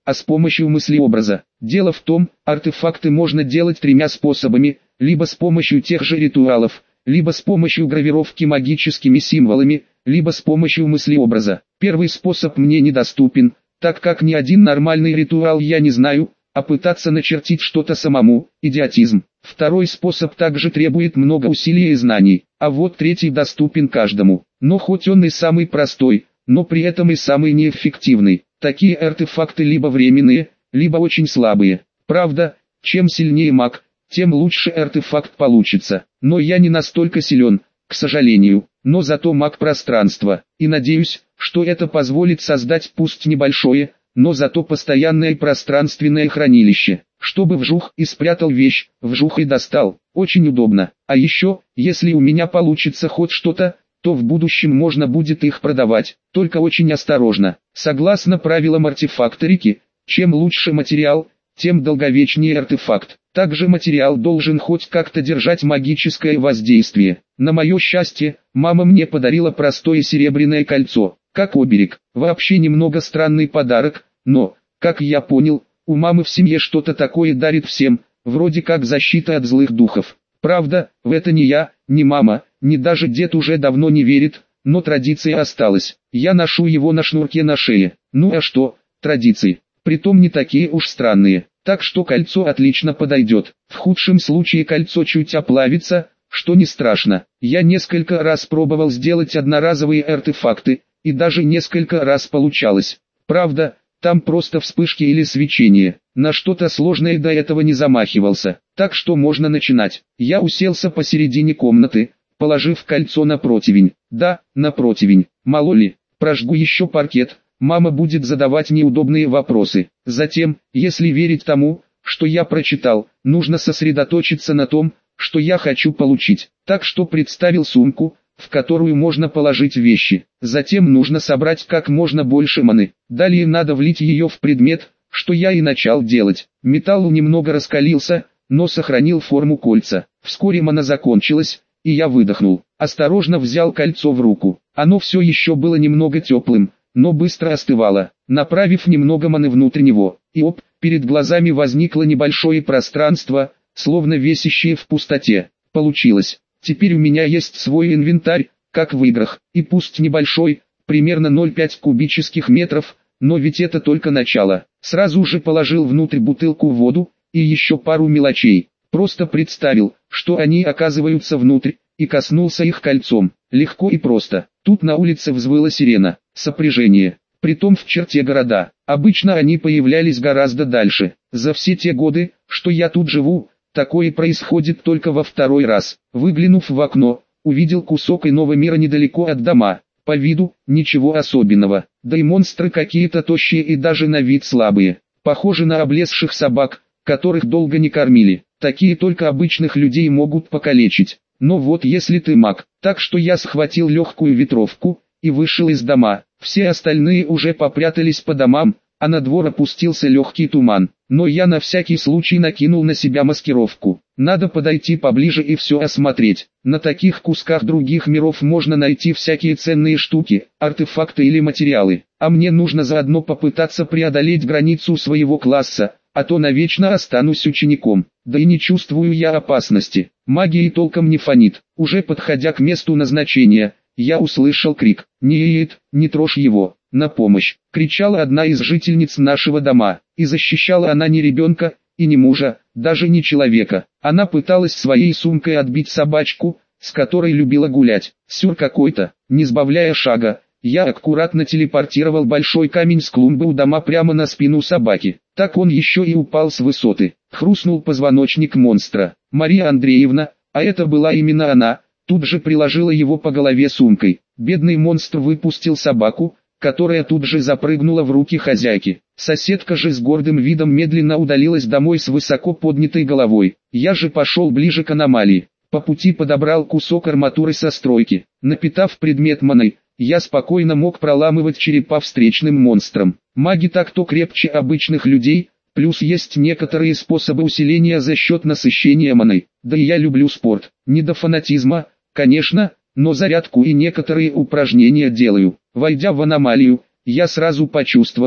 а с помощью мыслеобраза. Дело в том, артефакты можно делать тремя способами, либо с помощью тех же ритуалов, либо с помощью гравировки магическими символами, либо с помощью мыслеобраза. Первый способ мне недоступен, так как ни один нормальный ритуал я не знаю, а пытаться начертить что-то самому – идиотизм. Второй способ также требует много усилий и знаний, а вот третий доступен каждому. Но хоть он и самый простой, но при этом и самый неэффективный. Такие артефакты либо временные, либо очень слабые. Правда, чем сильнее маг, тем лучше артефакт получится. Но я не настолько силен, к сожалению, но зато маг пространства. И надеюсь, что это позволит создать пусть небольшое, но зато постоянное пространственное хранилище. Чтобы вжух и спрятал вещь, вжух и достал. Очень удобно. А еще, если у меня получится хоть что-то, то в будущем можно будет их продавать, только очень осторожно. Согласно правилам артефакторики, чем лучше материал, тем долговечнее артефакт. Также материал должен хоть как-то держать магическое воздействие. На мое счастье, мама мне подарила простое серебряное кольцо, как оберег. Вообще немного странный подарок, но, как я понял, у мамы в семье что-то такое дарит всем, вроде как защита от злых духов. Правда, в это ни я, ни мама, ни даже дед уже давно не верит, но традиция осталась. Я ношу его на шнурке на шее. Ну а что, традиции, притом не такие уж странные. Так что кольцо отлично подойдет. В худшем случае кольцо чуть оплавится, что не страшно. Я несколько раз пробовал сделать одноразовые артефакты, и даже несколько раз получалось. Правда, там просто вспышки или свечение. На что-то сложное до этого не замахивался. Так что можно начинать. Я уселся посередине комнаты, положив кольцо на противень. Да, на противень. Мало ли, прожгу еще паркет. Мама будет задавать неудобные вопросы. Затем, если верить тому, что я прочитал, нужно сосредоточиться на том, что я хочу получить. Так что представил сумку, в которую можно положить вещи. Затем нужно собрать как можно больше маны. Далее надо влить ее в предмет, что я и начал делать. Металл немного раскалился, но сохранил форму кольца. Вскоре мана закончилась, и я выдохнул. Осторожно взял кольцо в руку. Оно все еще было немного теплым, но быстро остывало. Направив немного маны внутрь него, и оп, перед глазами возникло небольшое пространство, словно висящее в пустоте. Получилось. Теперь у меня есть свой инвентарь, как в играх, и пусть небольшой, примерно 0,5 кубических метров, но ведь это только начало. Сразу же положил внутрь бутылку воду, и еще пару мелочей. Просто представил, что они оказываются внутрь, и коснулся их кольцом. Легко и просто. Тут на улице взвыла сирена. Сопряжение. Притом в черте города. Обычно они появлялись гораздо дальше. За все те годы, что я тут живу, такое происходит только во второй раз. Выглянув в окно, увидел кусок иного мира недалеко от дома. По виду, ничего особенного. Да и монстры какие-то тощие и даже на вид слабые. Похожи на облезших собак, которых долго не кормили. Такие только обычных людей могут покалечить. Но вот если ты маг. Так что я схватил легкую ветровку и вышел из дома. Все остальные уже попрятались по домам, а на двор опустился легкий туман. Но я на всякий случай накинул на себя маскировку. Надо подойти поближе и все осмотреть. На таких кусках других миров можно найти всякие ценные штуки, артефакты или материалы. А мне нужно заодно попытаться преодолеть границу своего класса, а то навечно останусь учеником. Да и не чувствую я опасности. Магией толком не фонит. Уже подходя к месту назначения, я услышал крик. «Нет, не трожь его! На помощь!» Кричала одна из жительниц нашего дома. И защищала она не ребенка, и не мужа, даже не человека. Она пыталась своей сумкой отбить собачку, с которой любила гулять. Сюр какой-то. Не сбавляя шага, я аккуратно телепортировал большой камень с клумбы у дома прямо на спину собаки. Так он еще и упал с высоты. Хрустнул позвоночник монстра. Мария Андреевна, а это была именно она, тут же приложила его по голове сумкой. Бедный монстр выпустил собаку, которая тут же запрыгнула в руки хозяйки. Соседка же с гордым видом медленно удалилась домой с высоко поднятой головой. Я же пошел ближе к аномалии. По пути подобрал кусок арматуры со стройки. Напитав предмет маной, я спокойно мог проламывать черепа встречным монстрам. Маги так-то крепче обычных людей, плюс есть некоторые способы усиления за счет насыщения маной. Да и я люблю спорт. Не до фанатизма, конечно, но зарядку и некоторые упражнения делаю. Войдя в аномалию, я сразу почувствовал,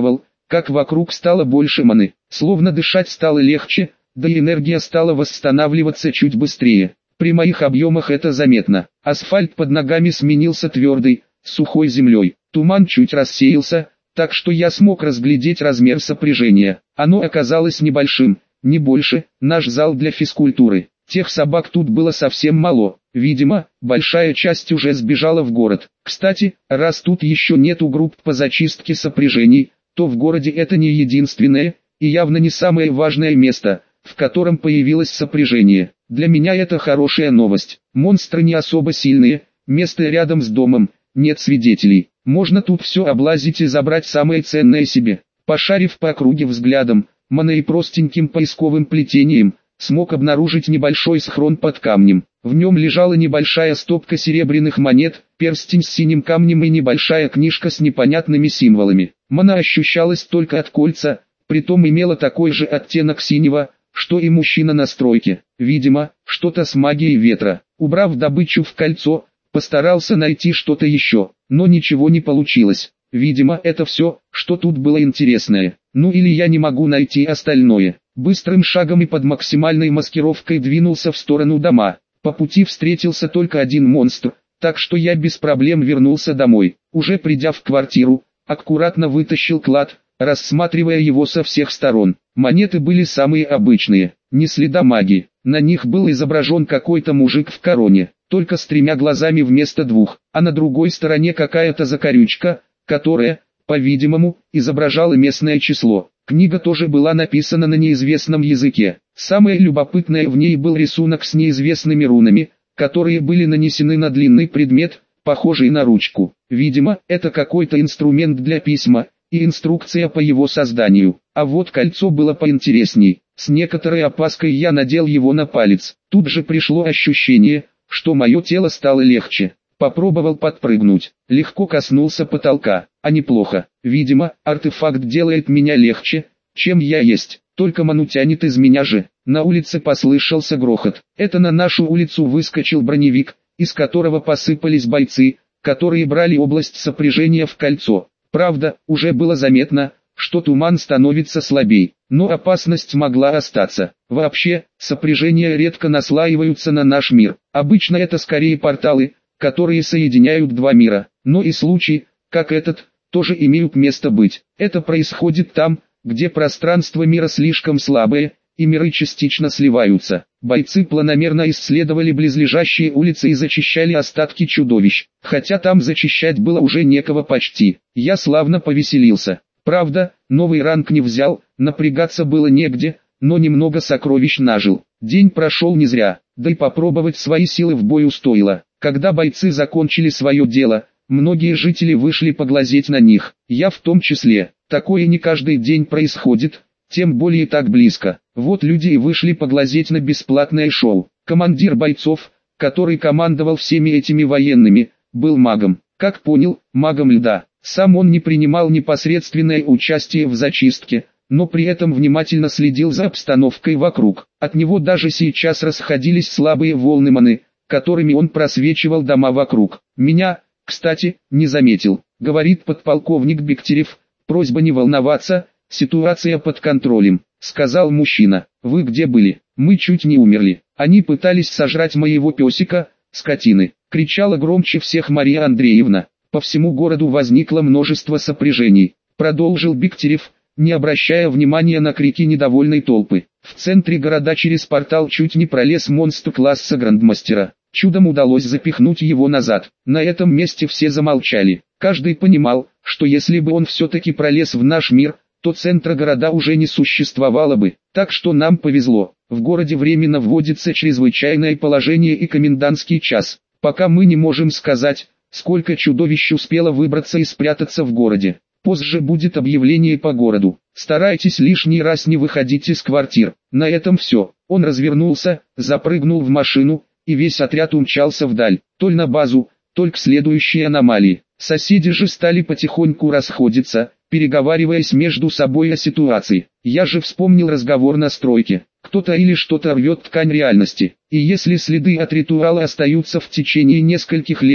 как вокруг стало больше маны, словно дышать стало легче, да и энергия стала восстанавливаться чуть быстрее. При моих объемах это заметно. Асфальт под ногами сменился твердой, сухой землей. Туман чуть рассеялся, так что я смог разглядеть размер сопряжения. Оно оказалось небольшим, не больше, наш зал для физкультуры. Тех собак тут было совсем мало. Видимо, большая часть уже сбежала в город. Кстати, раз тут еще нету групп по зачистке сопряжений, то в городе это не единственное, и явно не самое важное место, в котором появилось сопряжение. Для меня это хорошая новость. Монстры не особо сильные, место рядом с домом, нет свидетелей. Можно тут все облазить и забрать самое ценное себе. Пошарив по округе взглядом, и простеньким поисковым плетением, смог обнаружить небольшой схрон под камнем. В нем лежала небольшая стопка серебряных монет, перстень с синим камнем и небольшая книжка с непонятными символами. Мана ощущалась только от кольца, притом имела такой же оттенок синего, что и мужчина на стройке. Видимо, что-то с магией ветра. Убрав добычу в кольцо, постарался найти что-то еще, но ничего не получилось. Видимо, это все, что тут было интересное. Ну или я не могу найти остальное. Быстрым шагом и под максимальной маскировкой двинулся в сторону дома. По пути встретился только один монстр, так что я без проблем вернулся домой. Уже придя в квартиру, аккуратно вытащил клад, рассматривая его со всех сторон. Монеты были самые обычные, ни следа магии. На них был изображен какой-то мужик в короне, только с 3 глазами вместо 2, а на другой стороне какая-то закорючка, которая, по-видимому, изображала местное число. Книга тоже была написана на неизвестном языке. Самое любопытное в ней был рисунок с неизвестными рунами, которые были нанесены на длинный предмет, похожий на ручку. Видимо, это какой-то инструмент для письма, и инструкция по его созданию. А вот кольцо было поинтересней. С некоторой опаской я надел его на палец. Тут же пришло ощущение, что мое тело стало легче. Попробовал подпрыгнуть, легко коснулся потолка, а неплохо. Видимо, артефакт делает меня легче, чем я есть, только ману тянет из меня же. На улице послышался грохот. Это на нашу улицу выскочил броневик, из которого посыпались бойцы, которые брали область сопряжения в кольцо. Правда, уже было заметно, что туман становится слабей, но опасность могла остаться. Вообще, сопряжения редко наслаиваются на наш мир. Обычно это скорее порталы, которые соединяют два мира, но и случаи, как этот, тоже имеют место быть. Это происходит там, где пространство мира слишком слабое, и миры частично сливаются. Бойцы планомерно исследовали близлежащие улицы и зачищали остатки чудовищ, хотя там зачищать было уже некого почти. Я славно повеселился. Правда, новый ранг не взял, напрягаться было негде, но немного сокровищ нажил. День прошел не зря, да и попробовать свои силы в бою стоило. Когда бойцы закончили свое дело, многие жители вышли поглазеть на них, я в том числе. Такое не каждый день происходит, тем более так близко. Вот люди и вышли поглазеть на бесплатное шоу. Командир бойцов, который командовал всеми этими военными, был магом. Как понял, магом льда. Сам он не принимал непосредственное участие в зачистке, но при этом внимательно следил за обстановкой вокруг. От него даже сейчас расходились слабые волны маны, которыми он просвечивал дома вокруг. Меня, кстати, не заметил, говорит подполковник Бектерев. Просьба не волноваться, ситуация под контролем, сказал мужчина. Вы где были? Мы чуть не умерли. Они пытались сожрать моего песика, скотины. Кричала громче всех Мария Андреевна. По всему городу возникло множество сопряжений. Продолжил Бектерев, не обращая внимания на крики недовольной толпы. В центре города через портал чуть не пролез монстр класса грандмастера. Чудом удалось запихнуть его назад. На этом месте все замолчали. Каждый понимал, что если бы он все-таки пролез в наш мир, то центра города уже не существовало бы. Так что нам повезло. В городе временно вводится чрезвычайное положение и комендантский час. Пока мы не можем сказать, сколько чудовищ успело выбраться и спрятаться в городе. Позже будет объявление по городу. Старайтесь лишний раз не выходить из квартир. На этом все. Он развернулся, запрыгнул в машину, и весь отряд умчался вдаль. То ли на базу, то ли к следующей аномалии. Соседи же стали потихоньку расходиться, переговариваясь между собой о ситуации. Я же вспомнил разговор на стройке. Кто-то или что-то рвет ткань реальности. И если следы от ритуала остаются в течение нескольких лет,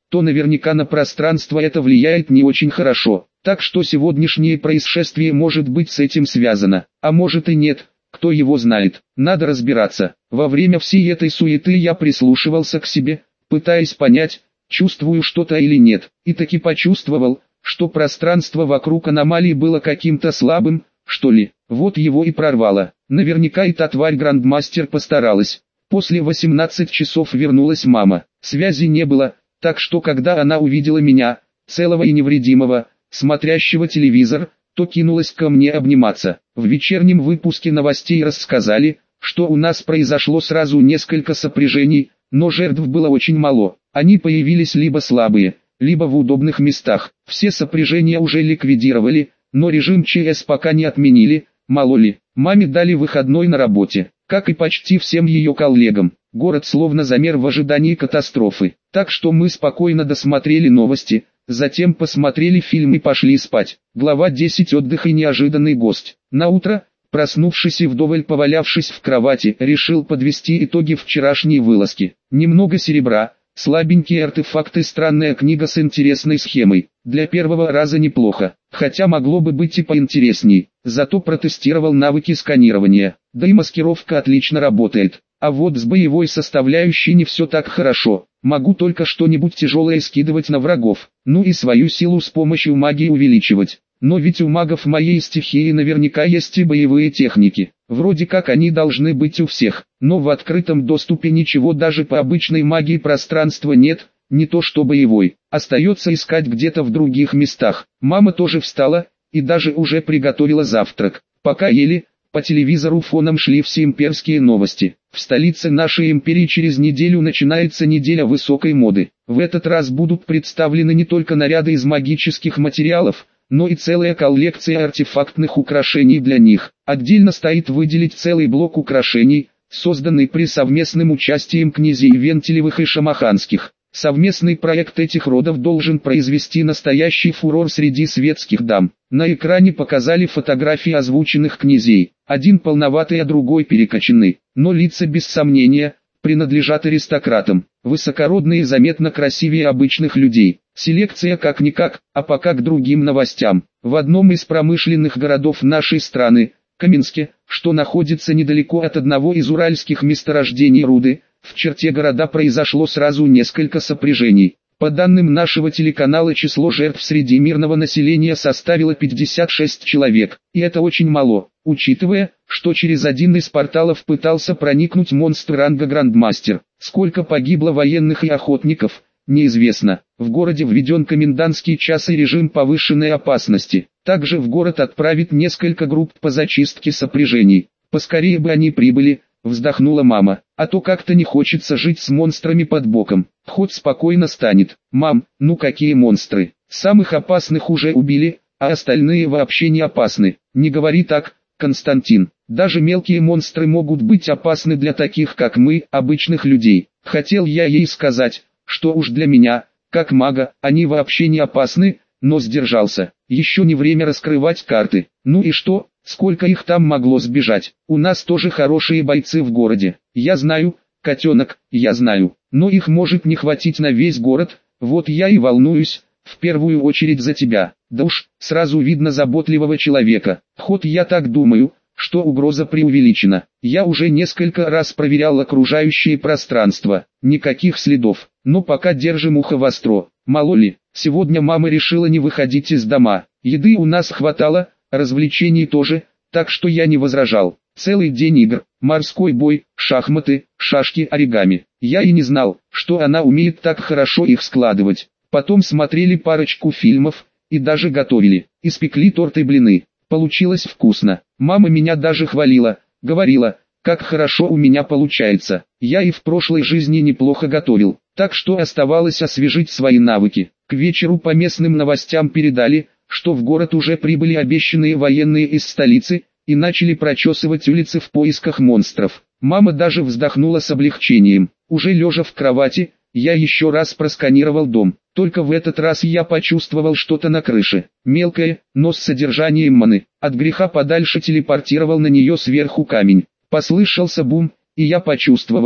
то наверняка на пространство это влияет не очень хорошо. Так что сегодняшнее происшествие может быть с этим связано, а может и нет, кто его знает. Надо разбираться. Во время всей этой суеты я прислушивался к себе, пытаясь понять, чувствую что-то или нет, и таки почувствовал, что пространство вокруг аномалии было каким-то слабым, что ли. Вот его и прорвало. Наверняка и та тварь Грандмастер постаралась. После 18 часов вернулась мама. Связи не было, так что когда она увидела меня, целого и невредимого, смотрящего телевизор, то кинулась ко мне обниматься. В вечернем выпуске новостей рассказали, что у нас произошло сразу несколько сопряжений, но жертв было очень мало. Они появились либо слабые, либо в удобных местах. Все сопряжения уже ликвидировали, но режим ЧС пока не отменили, мало ли. Маме дали выходной на работе, как и почти всем ее коллегам. Город словно замер в ожидании катастрофы. Так что мы спокойно досмотрели новости, затем посмотрели фильм и пошли спать. Глава 10. Отдых и неожиданный гость. Наутро, проснувшись и вдоволь повалявшись в кровати, решил подвести итоги вчерашней вылазки. Немного серебра, слабенькие артефакты, странная книга с интересной схемой. Для первого раза неплохо, хотя могло бы быть и поинтересней. Зато протестировал навыки сканирования, да и маскировка отлично работает. А вот с боевой составляющей не все так хорошо. Могу только что-нибудь тяжелое скидывать на врагов, ну и свою силу с помощью магии увеличивать. Но ведь у магов моей стихии наверняка есть и боевые техники. Вроде как они должны быть у всех, но в открытом доступе ничего даже по обычной магии пространства нет, не то что боевой. Остается искать где-то в других местах. Мама тоже встала, и даже уже приготовила завтрак. Пока ели, по телевизору фоном шли все имперские новости. В столице нашей империи через неделю начинается неделя высокой моды. В этот раз будут представлены не только наряды из магических материалов, но и целая коллекция артефактных украшений для них. Отдельно стоит выделить целый блок украшений, созданный при совместном участии князей Вентилевых и Шамаханских. Совместный проект этих родов должен произвести настоящий фурор среди светских дам. На экране показали фотографии озвученных князей. Один полноватый, а другой перекоченный. Но лица без сомнения принадлежат аристократам. Высокородные заметно красивее обычных людей. Селекция как-никак, а пока к другим новостям. В одном из промышленных городов нашей страны, Каменске, что находится недалеко от одного из уральских месторождений руды, в черте города произошло сразу несколько сопряжений. По данным нашего телеканала, число жертв среди мирного населения составило 56 человек, и это очень мало, учитывая, что через один из порталов пытался проникнуть монстр ранга Грандмастер. Сколько погибло военных и охотников, неизвестно. В городе введен комендантский час и режим повышенной опасности. Также в город отправят несколько групп по зачистке сопряжений. Поскорее бы они прибыли, вздохнула мама, а то как-то не хочется жить с монстрами под боком. Хоть спокойно станет. Мам, ну какие монстры? Самых опасных уже убили, а остальные вообще не опасны. Не говори так, Константин. Даже мелкие монстры могут быть опасны для таких как мы, обычных людей. Хотел я ей сказать, что уж для меня, как мага, они вообще не опасны, но сдержался. Еще не время раскрывать карты. Ну и что? Сколько их там могло сбежать? У нас тоже хорошие бойцы в городе. Я знаю, котенок, я знаю. Но их может не хватить на весь город. Вот я и волнуюсь, в первую очередь за тебя. Да уж, сразу видно заботливого человека. Хоть я так думаю, что угроза преувеличена. Я уже несколько раз проверял окружающее пространство. Никаких следов. Но пока держим ухо востро. Мало ли, сегодня мама решила не выходить из дома. Еды у нас хватало, развлечений тоже, так что я не возражал. Целый день игр, морской бой, шахматы, шашки, оригами. Я и не знал, что она умеет так хорошо их складывать. Потом смотрели парочку фильмов, и даже готовили. Испекли торт и блины. Получилось вкусно. Мама меня даже хвалила, говорила, как хорошо у меня получается. Я и в прошлой жизни неплохо готовил, так что оставалось освежить свои навыки. К вечеру по местным новостям передали, что в город уже прибыли обещанные военные из столицы, и начали прочесывать улицы в поисках монстров. Мама даже вздохнула с облегчением. Уже лежа в кровати, я еще раз просканировал дом. Только в этот раз я почувствовал что-то на крыше. Мелкое, но с содержанием маны. От греха подальше телепортировал на нее сверху камень. Послышался бум, и я почувствовал,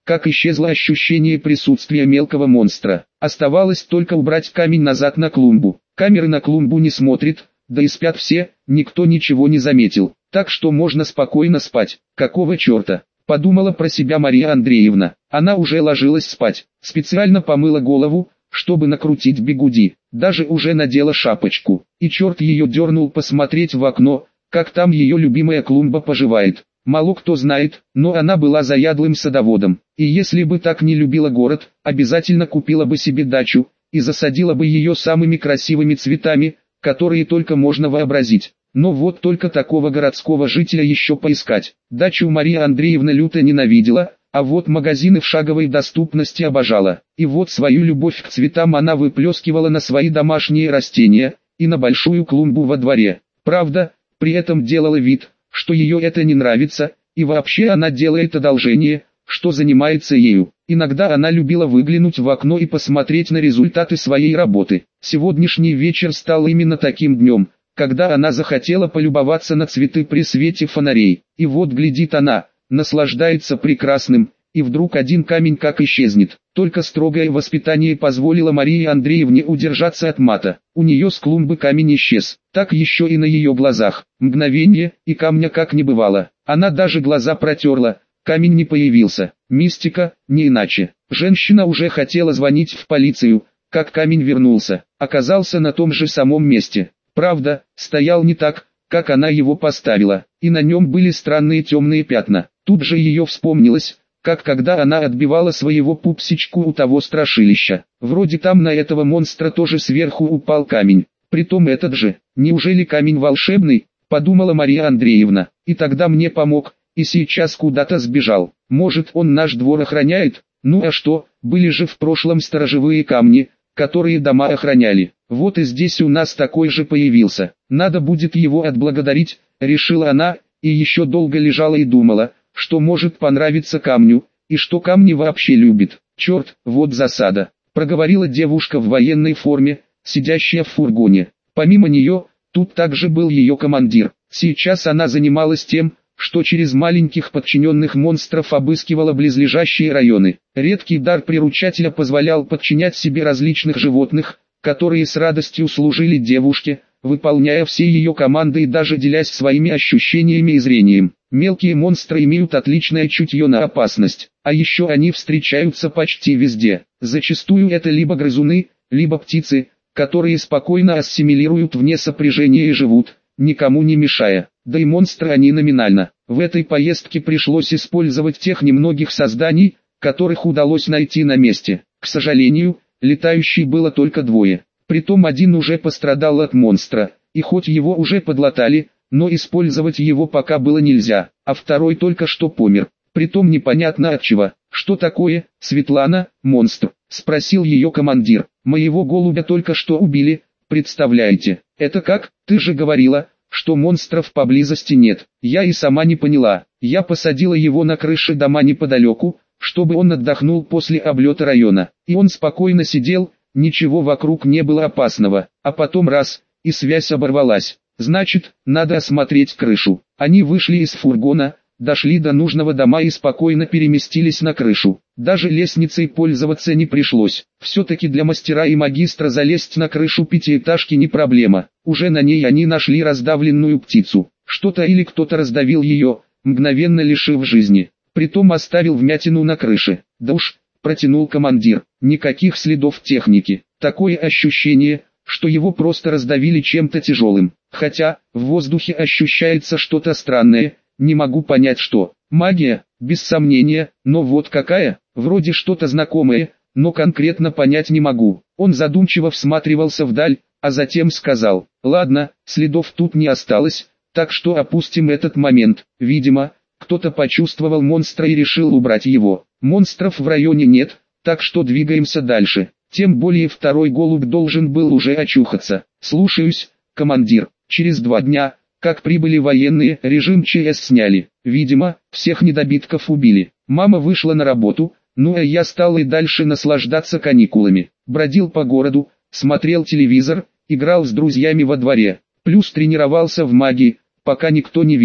как исчезло ощущение присутствия мелкого монстра. Оставалось только убрать камень назад на клумбу. Камеры на клумбу не смотрит, да и спят все, никто ничего не заметил. Так что можно спокойно спать. Какого черта? Подумала про себя Мария Андреевна. Она уже ложилась спать. Специально помыла голову, чтобы накрутить бигуди. Даже уже надела шапочку. И черт ее дернул посмотреть в окно, как там ее любимая клумба поживает. Мало кто знает, но она была заядлым садоводом. И если бы так не любила город, обязательно купила бы себе дачу и засадила бы ее самыми красивыми цветами, которые только можно вообразить. Но вот только такого городского жителя еще поискать. Дачу Мария Андреевна люто ненавидела, а вот магазины в шаговой доступности обожала. И вот свою любовь к цветам она выплескивала на свои домашние растения и на большую клумбу во дворе. Правда, при этом делала вид, что ее это не нравится, и вообще она делает одолжение, что занимается ею. Иногда она любила выглянуть в окно и посмотреть на результаты своей работы. Сегодняшний вечер стал именно таким днем, когда она захотела полюбоваться на цветы при свете фонарей. И вот глядит она, наслаждается прекрасным, и вдруг один камень как исчезнет. Только строгое воспитание позволило Марии Андреевне удержаться от мата. У нее с клумбы камень исчез, так еще и на ее глазах. Мгновение, и камня как не бывало. Она даже глаза протерла, камень не появился. Мистика, не иначе. Женщина уже хотела звонить в полицию, как камень вернулся. Оказался на том же самом месте. Правда, стоял не так, как она его поставила, и на нем были странные темные пятна. Тут же ее вспомнилось, как когда она отбивала своего пупсичку у того страшилища. Вроде там на этого монстра тоже сверху упал камень. Притом этот же. Неужели камень волшебный, подумала Мария Андреевна. И тогда мне помог, и сейчас куда-то сбежал. Может, он наш двор охраняет? Ну а что, были же в прошлом сторожевые камни, которые дома охраняли. Вот и здесь у нас такой же появился. Надо будет его отблагодарить, решила она, и еще долго лежала и думала, что может понравиться камню, и что камни вообще любит. Черт, вот засада, проговорила девушка в военной форме, сидящая в фургоне. Помимо нее, тут также был ее командир. Сейчас она занималась тем, что через маленьких подчиненных монстров обыскивала близлежащие районы. Редкий дар приручателя позволял подчинять себе различных животных, которые с радостью служили девушке, выполняя все ее команды и даже делясь своими ощущениями и зрением. Мелкие монстры имеют отличное чутье на опасность, а еще они встречаются почти везде. Зачастую это либо грызуны, либо птицы, которые спокойно ассимилируют вне сопряжения и живут, никому не мешая. Да и монстры они номинально. В этой поездке пришлось использовать тех немногих созданий, которых удалось найти на месте. К сожалению, летающих было только двое. Притом один уже пострадал от монстра, и хоть его уже подлатали, но использовать его пока было нельзя, а второй только что помер. Притом непонятно от чего. Что такое, Светлана, монстр? Спросил ее командир. Моего голубя только что убили, представляете? Это как? Ты же говорила, что монстров поблизости нет. Я и сама не поняла. Я посадила его на крыше дома неподалеку, чтобы он отдохнул после облета района. И он спокойно сидел, ничего вокруг не было опасного. А потом раз, и связь оборвалась. Значит, надо осмотреть крышу. Они вышли из фургона, дошли до нужного дома и спокойно переместились на крышу. Даже лестницей пользоваться не пришлось. Все-таки для мастера и магистра залезть на крышу пятиэтажки не проблема. Уже на ней они нашли раздавленную птицу. Что-то или кто-то раздавил ее, мгновенно лишив жизни. Притом оставил вмятину на крыше. Да уж, протянул командир. Никаких следов техники. Такое ощущение, что его просто раздавили чем-то тяжелым. Хотя, в воздухе ощущается что-то странное, не могу понять что. Магия, без сомнения, но вот какая, вроде что-то знакомое, но конкретно понять не могу. Он задумчиво всматривался вдаль, а затем сказал: ладно, следов тут не осталось, так что опустим этот момент. Видимо, кто-то почувствовал монстра и решил убрать его. Монстров в районе нет, так что двигаемся дальше. Тем более второй голубь должен был уже очухаться. Слушаюсь, командир. Через 2 дня, как прибыли военные, режим ЧС сняли. Видимо, всех недобитков убили. Мама вышла на работу, ну а я стал и дальше наслаждаться каникулами. Бродил по городу, смотрел телевизор, играл с друзьями во дворе. Плюс тренировался в магии, пока никто не видит.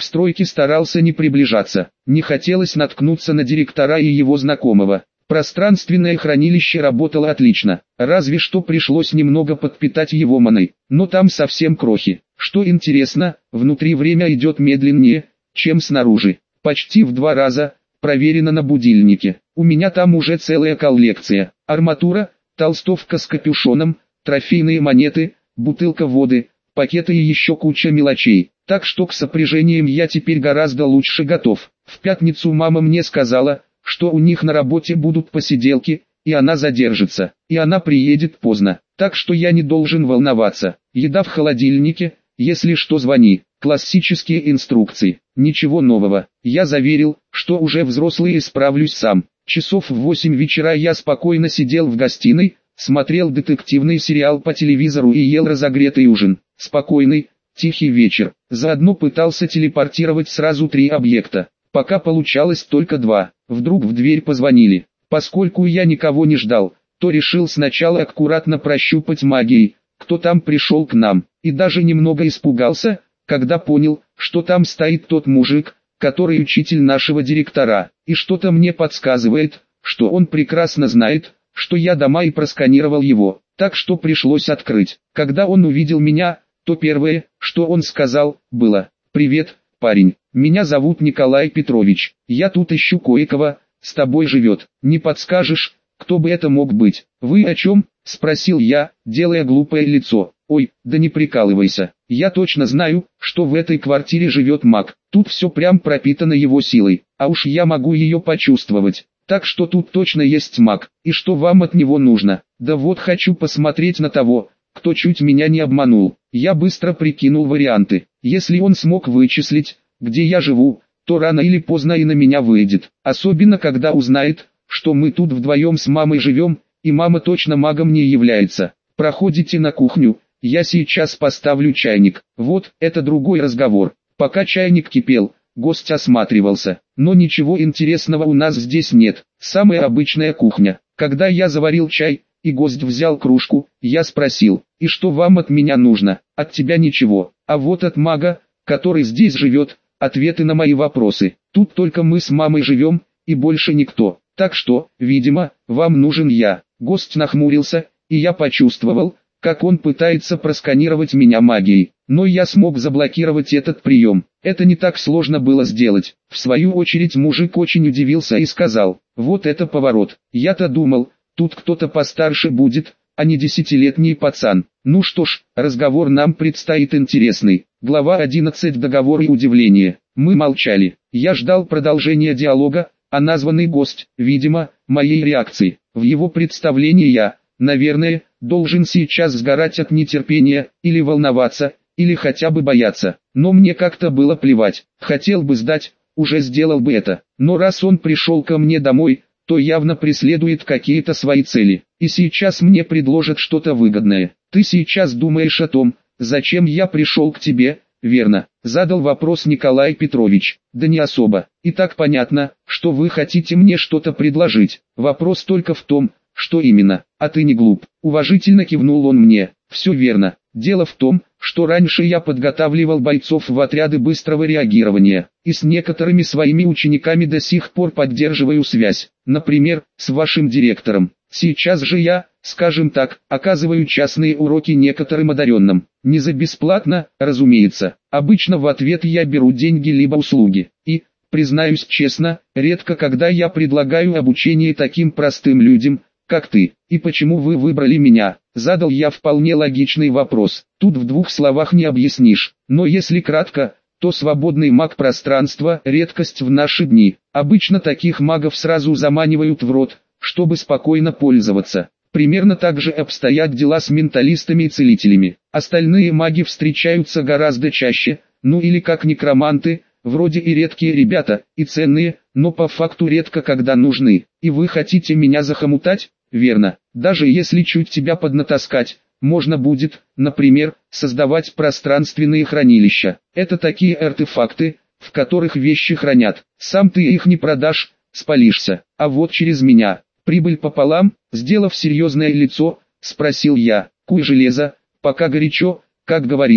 К стройке старался не приближаться, не хотелось наткнуться на директора и его знакомого. Пространственное хранилище работало отлично, разве что пришлось немного подпитать его маной, но там совсем крохи. Что интересно, внутри время идет медленнее, чем снаружи, почти в 2 раза, проверено на будильнике. У меня там уже целая коллекция: арматура, толстовка с капюшоном, трофейные монеты, бутылка воды, пакеты и еще куча мелочей. Так что к сопряжениям я теперь гораздо лучше готов. В пятницу мама мне сказала, что у них на работе будут посиделки, и она задержится, и она приедет поздно, так что я не должен волноваться. Еда в холодильнике, если что звони. Классические инструкции, ничего нового. Я заверил, что уже взрослый и справлюсь сам. Часов в 8 вечера я спокойно сидел в гостиной, смотрел детективный сериал по телевизору и ел разогретый ужин. Спокойный, тихий вечер. Заодно пытался телепортировать сразу 3 объекта. Пока получалось только 2. Вдруг в дверь позвонили. Поскольку я никого не ждал, то решил сначала аккуратно прощупать магией, кто там пришел к нам, и даже немного испугался, когда понял, что там стоит тот мужик, который учитель нашего директора, и что-то мне подсказывает, что он прекрасно знает, что я дома и просканировал его, так что пришлось открыть. Когда он увидел меня, то первое, что он сказал, было: «Привет, парень, меня зовут Николай Петрович, я тут ищу кое-кого, с тобой живет, не подскажешь, кто бы это мог быть?» «Вы о чем?» — спросил я, делая глупое лицо. «Ой, да не прикалывайся, я точно знаю, что в этой квартире живет маг, тут все прям пропитано его силой, а уж я могу ее почувствовать, так что тут точно есть маг, и что вам от него нужно?» «Да вот хочу посмотреть на того, кто чуть меня не обманул». Я быстро прикинул варианты. Если он смог вычислить, где я живу, то рано или поздно и на меня выйдет, особенно когда узнает, что мы тут вдвоем с мамой живем, и мама точно магом не является. «Проходите на кухню, я сейчас поставлю чайник». Вот, это другой разговор. Пока чайник кипел, гость осматривался, но ничего интересного у нас здесь нет, самая обычная кухня. Когда я заварил чай, и гость взял кружку, я спросил: «И что вам от меня нужно?» «От тебя ничего, а вот от мага, который здесь живет, ответы на мои вопросы. Тут только мы с мамой живем, и больше никто, так что, видимо, вам нужен я». Гость нахмурился, и я почувствовал, как он пытается просканировать меня магией, но я смог заблокировать этот прием. Это не так сложно было сделать. В свою очередь мужик очень удивился и сказал: «Вот это поворот, я-то думал, тут кто-то постарше будет, а не 10-летний пацан». Ну что ж, разговор нам предстоит интересный. Глава 11. Договор и удивление. Мы молчали. Я ждал продолжения диалога, а названный гость, видимо, моей реакции. В его представлении я, наверное, должен сейчас сгорать от нетерпения, или волноваться, или хотя бы бояться. Но мне как-то было плевать. Хотел бы сдать, уже сделал бы это. Но раз он пришел ко мне домой, то явно преследует какие-то свои цели. И сейчас мне предложат что-то выгодное. «Ты сейчас думаешь о том, зачем я пришел к тебе, верно?» — задал вопрос Николай Петрович. «Да не особо. И так понятно, что вы хотите мне что-то предложить. Вопрос только в том, что именно. А ты не глуп». Уважительно кивнул он мне. «Все верно. Дело в том, что раньше я подготавливал бойцов в отряды быстрого реагирования, и с некоторыми своими учениками до сих пор поддерживаю связь, например, с вашим директором. Сейчас же я, скажем так, оказываю частные уроки некоторым одаренным. Не за бесплатно, разумеется. Обычно в ответ я беру деньги либо услуги. И, признаюсь честно, редко когда я предлагаю обучение таким простым людям, как ты. И почему вы выбрали меня?» Задал я вполне логичный вопрос. Тут в 2 словах не объяснишь. Но если кратко, то свободный маг пространства – редкость в наши дни. Обычно таких магов сразу заманивают в рот, чтобы спокойно пользоваться. Примерно так же обстоят дела с менталистами и целителями. Остальные маги встречаются гораздо чаще, ну или как некроманты, вроде и редкие ребята, и ценные, но по факту редко когда нужны. И вы хотите меня захомутать? Верно. Даже если чуть тебя поднатаскать, можно будет, например, создавать пространственные хранилища. Это такие артефакты, в которых вещи хранят. Сам ты их не продашь, спалишься. А вот через меня. Прибыль пополам, сделав серьезное лицо, спросил я. «Куй железо, пока горячо, как говорится».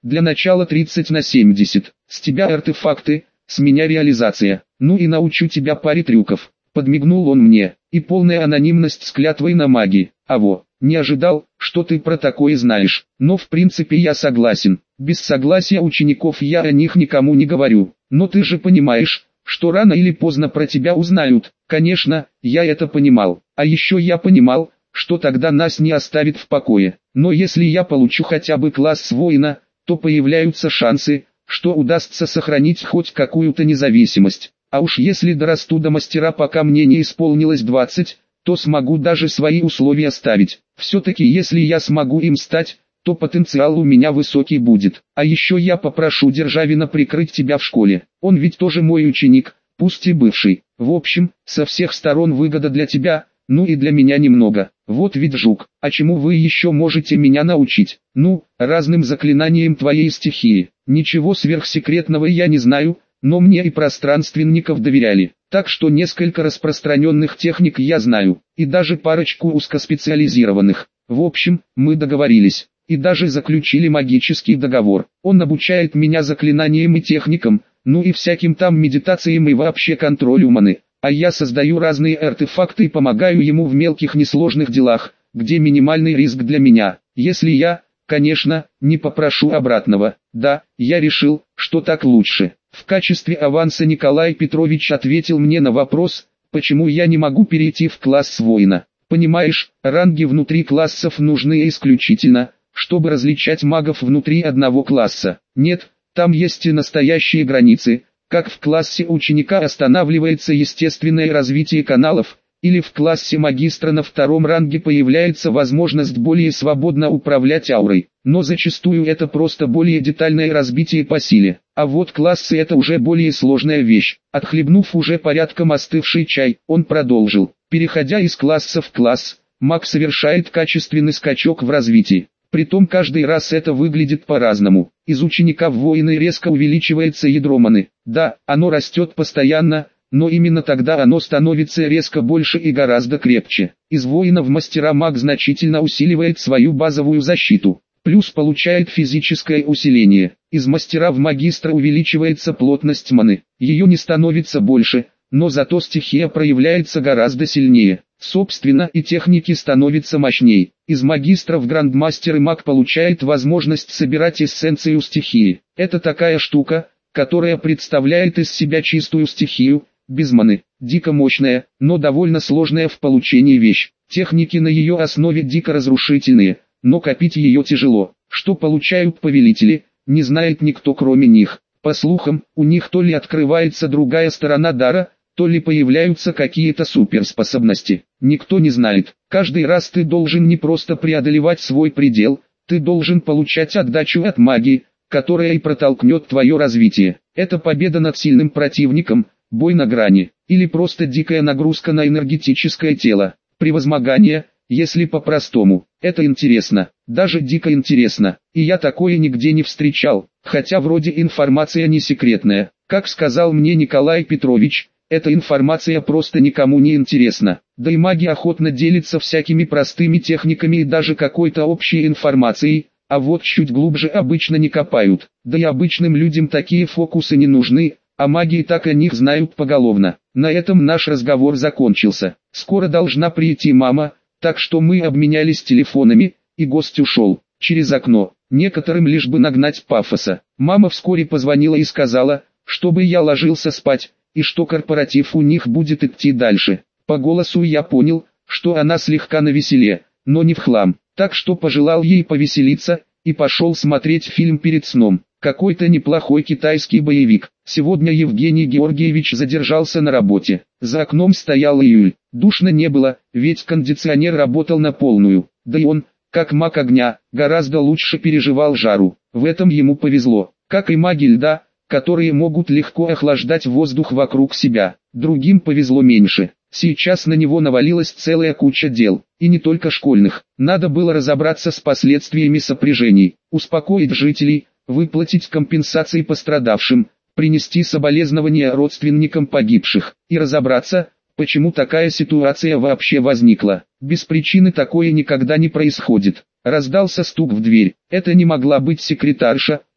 Для начала 30 на 70. С тебя артефакты, с меня реализация. Ну и научу тебя паре трюков. Подмигнул он мне. И полная анонимность с клятвой на магии. Не ожидал, что ты про такое знаешь. Но в принципе я согласен. Без согласия учеников я о них никому не говорю. Но ты же понимаешь, что рано или поздно про тебя узнают. Конечно, я это понимал. А еще я понимал, что тогда нас не оставит в покое. Но если я получу хотя бы класс воина, то появляются шансы, что удастся сохранить хоть какую-то независимость. А уж если дорасту до мастера, пока мне не исполнилось 20, то смогу даже свои условия ставить. Все-таки если я смогу им стать, то потенциал у меня высокий будет. А еще я попрошу Державина прикрыть тебя в школе. Он ведь тоже мой ученик, пусть и бывший. В общем, со всех сторон выгода для тебя, ну и для меня немного. Вот ведь жук, а чему вы еще можете меня научить? Ну, разным заклинаниям твоей стихии. Ничего сверхсекретного я не знаю, но мне и пространственников доверяли. Так что несколько распространенных техник я знаю, и даже парочку узкоспециализированных. В общем, мы договорились, и даже заключили магический договор. Он обучает меня заклинаниям и техникам, ну и всяким там медитациям и вообще контролю маны. А я создаю разные артефакты и помогаю ему в мелких несложных делах, где минимальный риск для меня. Если я, конечно, не попрошу обратного. Да, я решил, что так лучше. В качестве аванса Николай Петрович ответил мне на вопрос, почему я не могу перейти в класс воина. Понимаешь, ранги внутри классов нужны исключительно, чтобы различать магов внутри одного класса. Нет, там есть и настоящие границы, как в классе ученика останавливается естественное развитие каналов, или в классе магистра на втором ранге появляется возможность более свободно управлять аурой. Но зачастую это просто более детальное разбитие по силе. А вот классы — это уже более сложная вещь. Отхлебнув уже порядком остывший чай, он продолжил. Переходя из класса в класс, маг совершает качественный скачок в развитии. Притом каждый раз это выглядит по-разному. Из ученика в воины резко увеличивается ядро маны. Да, оно растет постоянно, но именно тогда оно становится резко больше и гораздо крепче. Из воина в мастера маг значительно усиливает свою базовую защиту, плюс получает физическое усиление. Из мастера в магистра увеличивается плотность маны, ее не становится больше, но зато стихия проявляется гораздо сильнее. Собственно, и техники становятся мощней. Из магистра в грандмастер и маг получает возможность собирать эссенцию стихии. Это такая штука, которая представляет из себя чистую стихию, без маны, дико мощная, но довольно сложная в получении вещь. Техники на ее основе дико разрушительные, но копить ее тяжело. Что получают повелители, не знает никто кроме них. По слухам, у них то ли открывается другая сторона дара, то ли появляются какие-то суперспособности. Никто не знает. Каждый раз ты должен не просто преодолевать свой предел, ты должен получать отдачу от магии, которая и протолкнет твое развитие. Это победа над сильным противником, бой на грани, или просто дикая нагрузка на энергетическое тело. Превозмогание, если по-простому. Это интересно, даже дико интересно. И я такое нигде не встречал, хотя вроде информация не секретная. Как сказал мне Николай Петрович, эта информация просто никому не интересна. Да и маги охотно делятся всякими простыми техниками и даже какой-то общей информацией, а вот чуть глубже обычно не копают. Да и обычным людям такие фокусы не нужны, а маги и так о них знают поголовно. На этом наш разговор закончился. Скоро должна прийти мама, так что мы обменялись телефонами, и гость ушел через окно. Некоторым лишь бы нагнать пафоса. Мама вскоре позвонила и сказала, чтобы я ложился спать, и что корпоратив у них будет идти дальше. По голосу я понял, что она слегка навеселе, но не в хлам. Так что пожелал ей повеселиться, и пошел смотреть фильм перед сном. Какой-то неплохой китайский боевик. Сегодня Евгений Георгиевич задержался на работе. За окном стоял июль. Душно не было, ведь кондиционер работал на полную. Да и он, как маг огня, гораздо лучше переживал жару. В этом ему повезло. Как и маги льда, которые могут легко охлаждать воздух вокруг себя. Другим повезло меньше. Сейчас на него навалилась целая куча дел, и не только школьных. Надо было разобраться с последствиями сопряжений, успокоить жителей, выплатить компенсации пострадавшим, принести соболезнования родственникам погибших, и разобраться, почему такая ситуация вообще возникла. Без причины такое никогда не происходит. Раздался стук в дверь. Это не могла быть секретарша,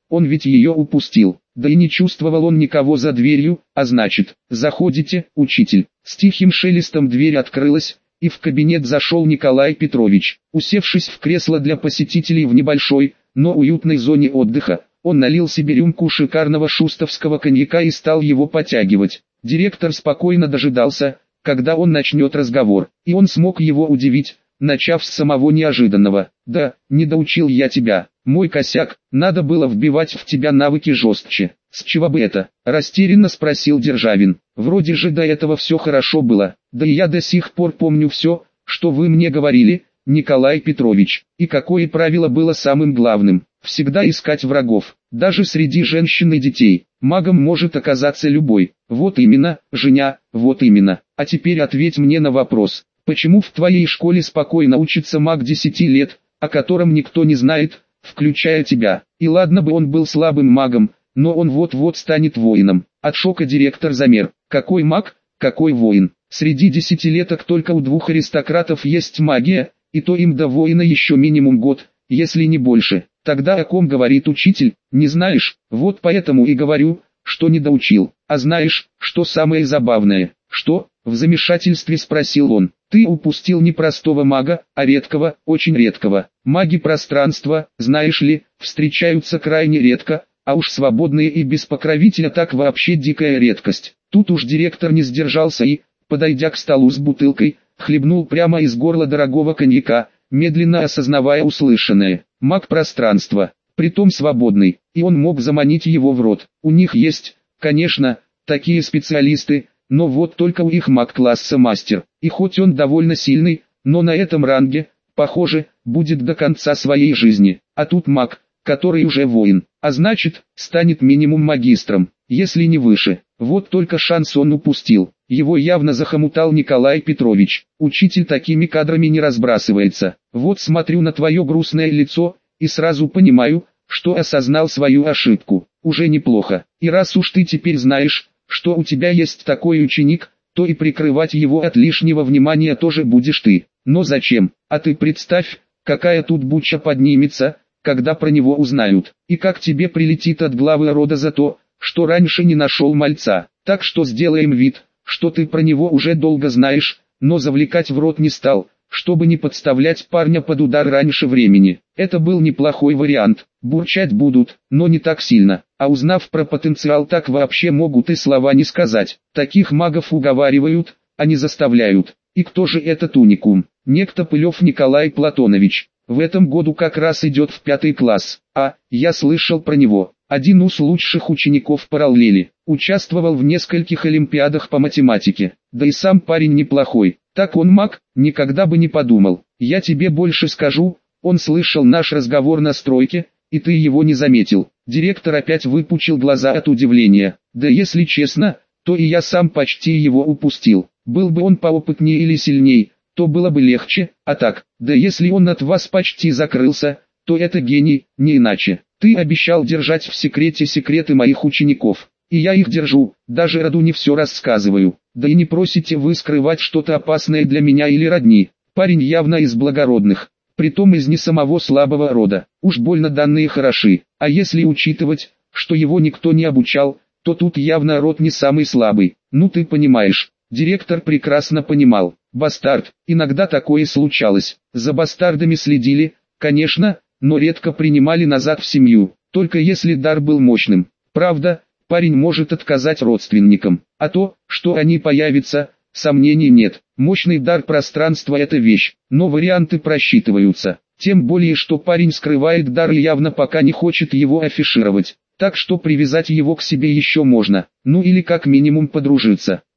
он ведь ее упустил. Да и не чувствовал он никого за дверью, а значит, заходите, учитель. С тихим шелестом дверь открылась, и в кабинет зашел Николай Петрович. Усевшись в кресло для посетителей в небольшой, но уютной зоне отдыха, он налил себе рюмку шикарного шустовского коньяка и стал его потягивать. Директор спокойно дожидался, когда он начнет разговор, и он смог его удивить, начав с самого неожиданного. «Да, не доучил я тебя. Мой косяк, надо было вбивать в тебя навыки жестче». «С чего бы это?» – растерянно спросил Державин. «Вроде же до этого все хорошо было. Да и я до сих пор помню все, что вы мне говорили, Николай Петрович. И какое правило было самым главным? Всегда искать врагов, даже среди женщин и детей. Магом может оказаться любой». «Вот именно, Женя, вот именно. А теперь ответь мне на вопрос. Почему в твоей школе спокойно учится маг 10 лет, о котором никто не знает, включая тебя? И ладно бы он был слабым магом, но он вот-вот станет воином». От шока директор замер. «Какой маг, какой воин? Среди десятилеток только у 2 аристократов есть магия, и то им до воина еще минимум год, если не больше. Тогда о ком говорит учитель, не знаешь? Вот поэтому и говорю, что не доучил. А знаешь, что самое забавное?» «Что?» — в замешательстве спросил он. «Ты упустил не простого мага, а редкого, очень редкого. Маги пространства, знаешь ли, встречаются крайне редко, а уж свободные и без покровителя так вообще дикая редкость». Тут уж директор не сдержался и, подойдя к столу с бутылкой, хлебнул прямо из горла дорогого коньяка, медленно осознавая услышанное. Маг пространства, притом свободный, и он мог заманить его в рот. У них есть, конечно, такие специалисты, но вот только у их маг класса мастер, и хоть он довольно сильный, но на этом ранге, похоже, будет до конца своей жизни. А тут маг, который уже воин, а значит, станет минимум магистром, если не выше. Вот только шанс он упустил. Его явно захомутал Николай Петрович. Учитель такими кадрами не разбрасывается. Вот смотрю на твое грустное лицо, и сразу понимаю, что осознал свою ошибку. Уже неплохо. И раз уж ты теперь знаешь, что у тебя есть такой ученик, то и прикрывать его от лишнего внимания тоже будешь ты. Но зачем? А ты представь, какая тут буча поднимется, когда про него узнают. И как тебе прилетит от главы рода за то, что раньше не нашел мальца. Так что сделаем вид, что ты про него уже долго знаешь, но завлекать в рот не стал, чтобы не подставлять парня под удар раньше времени. Это был неплохой вариант. Бурчать будут, но не так сильно. А узнав про потенциал, так вообще могут и слова не сказать. Таких магов уговаривают, а не заставляют. И кто же этот уникум? Некто Пылев Николай Платонович. В этом году как раз идет в 5 класс. А, я слышал про него. Один из лучших учеников параллели. Участвовал в нескольких олимпиадах по математике. Да и сам парень неплохой. Так он маг, никогда бы не подумал. Я тебе больше скажу, он слышал наш разговор на стройке, и ты его не заметил. Директор опять выпучил глаза от удивления. Да если честно, то и я сам почти его упустил. Был бы он поопытнее или сильней, то было бы легче, а так, да если он от вас почти закрылся, то это гений, не иначе. Ты обещал держать в секрете секреты моих учеников, и я их держу, даже роду не все рассказываю. Да и не просите вы скрывать что-то опасное для меня или родни. Парень явно из благородных, притом из не самого слабого рода. Уж больно данные хороши, а если учитывать, что его никто не обучал, то тут явно род не самый слабый. Ну ты понимаешь. Директор прекрасно понимал. Бастард, иногда такое случалось. За бастардами следили, конечно, но редко принимали назад в семью, только если дар был мощным. Правда, парень может отказать родственникам, а то, что они появятся, сомнений нет. Мощный дар пространства — это вещь, но варианты просчитываются. Тем более, что парень скрывает дар и явно пока не хочет его афишировать. Так что привязать его к себе еще можно, ну или как минимум подружиться.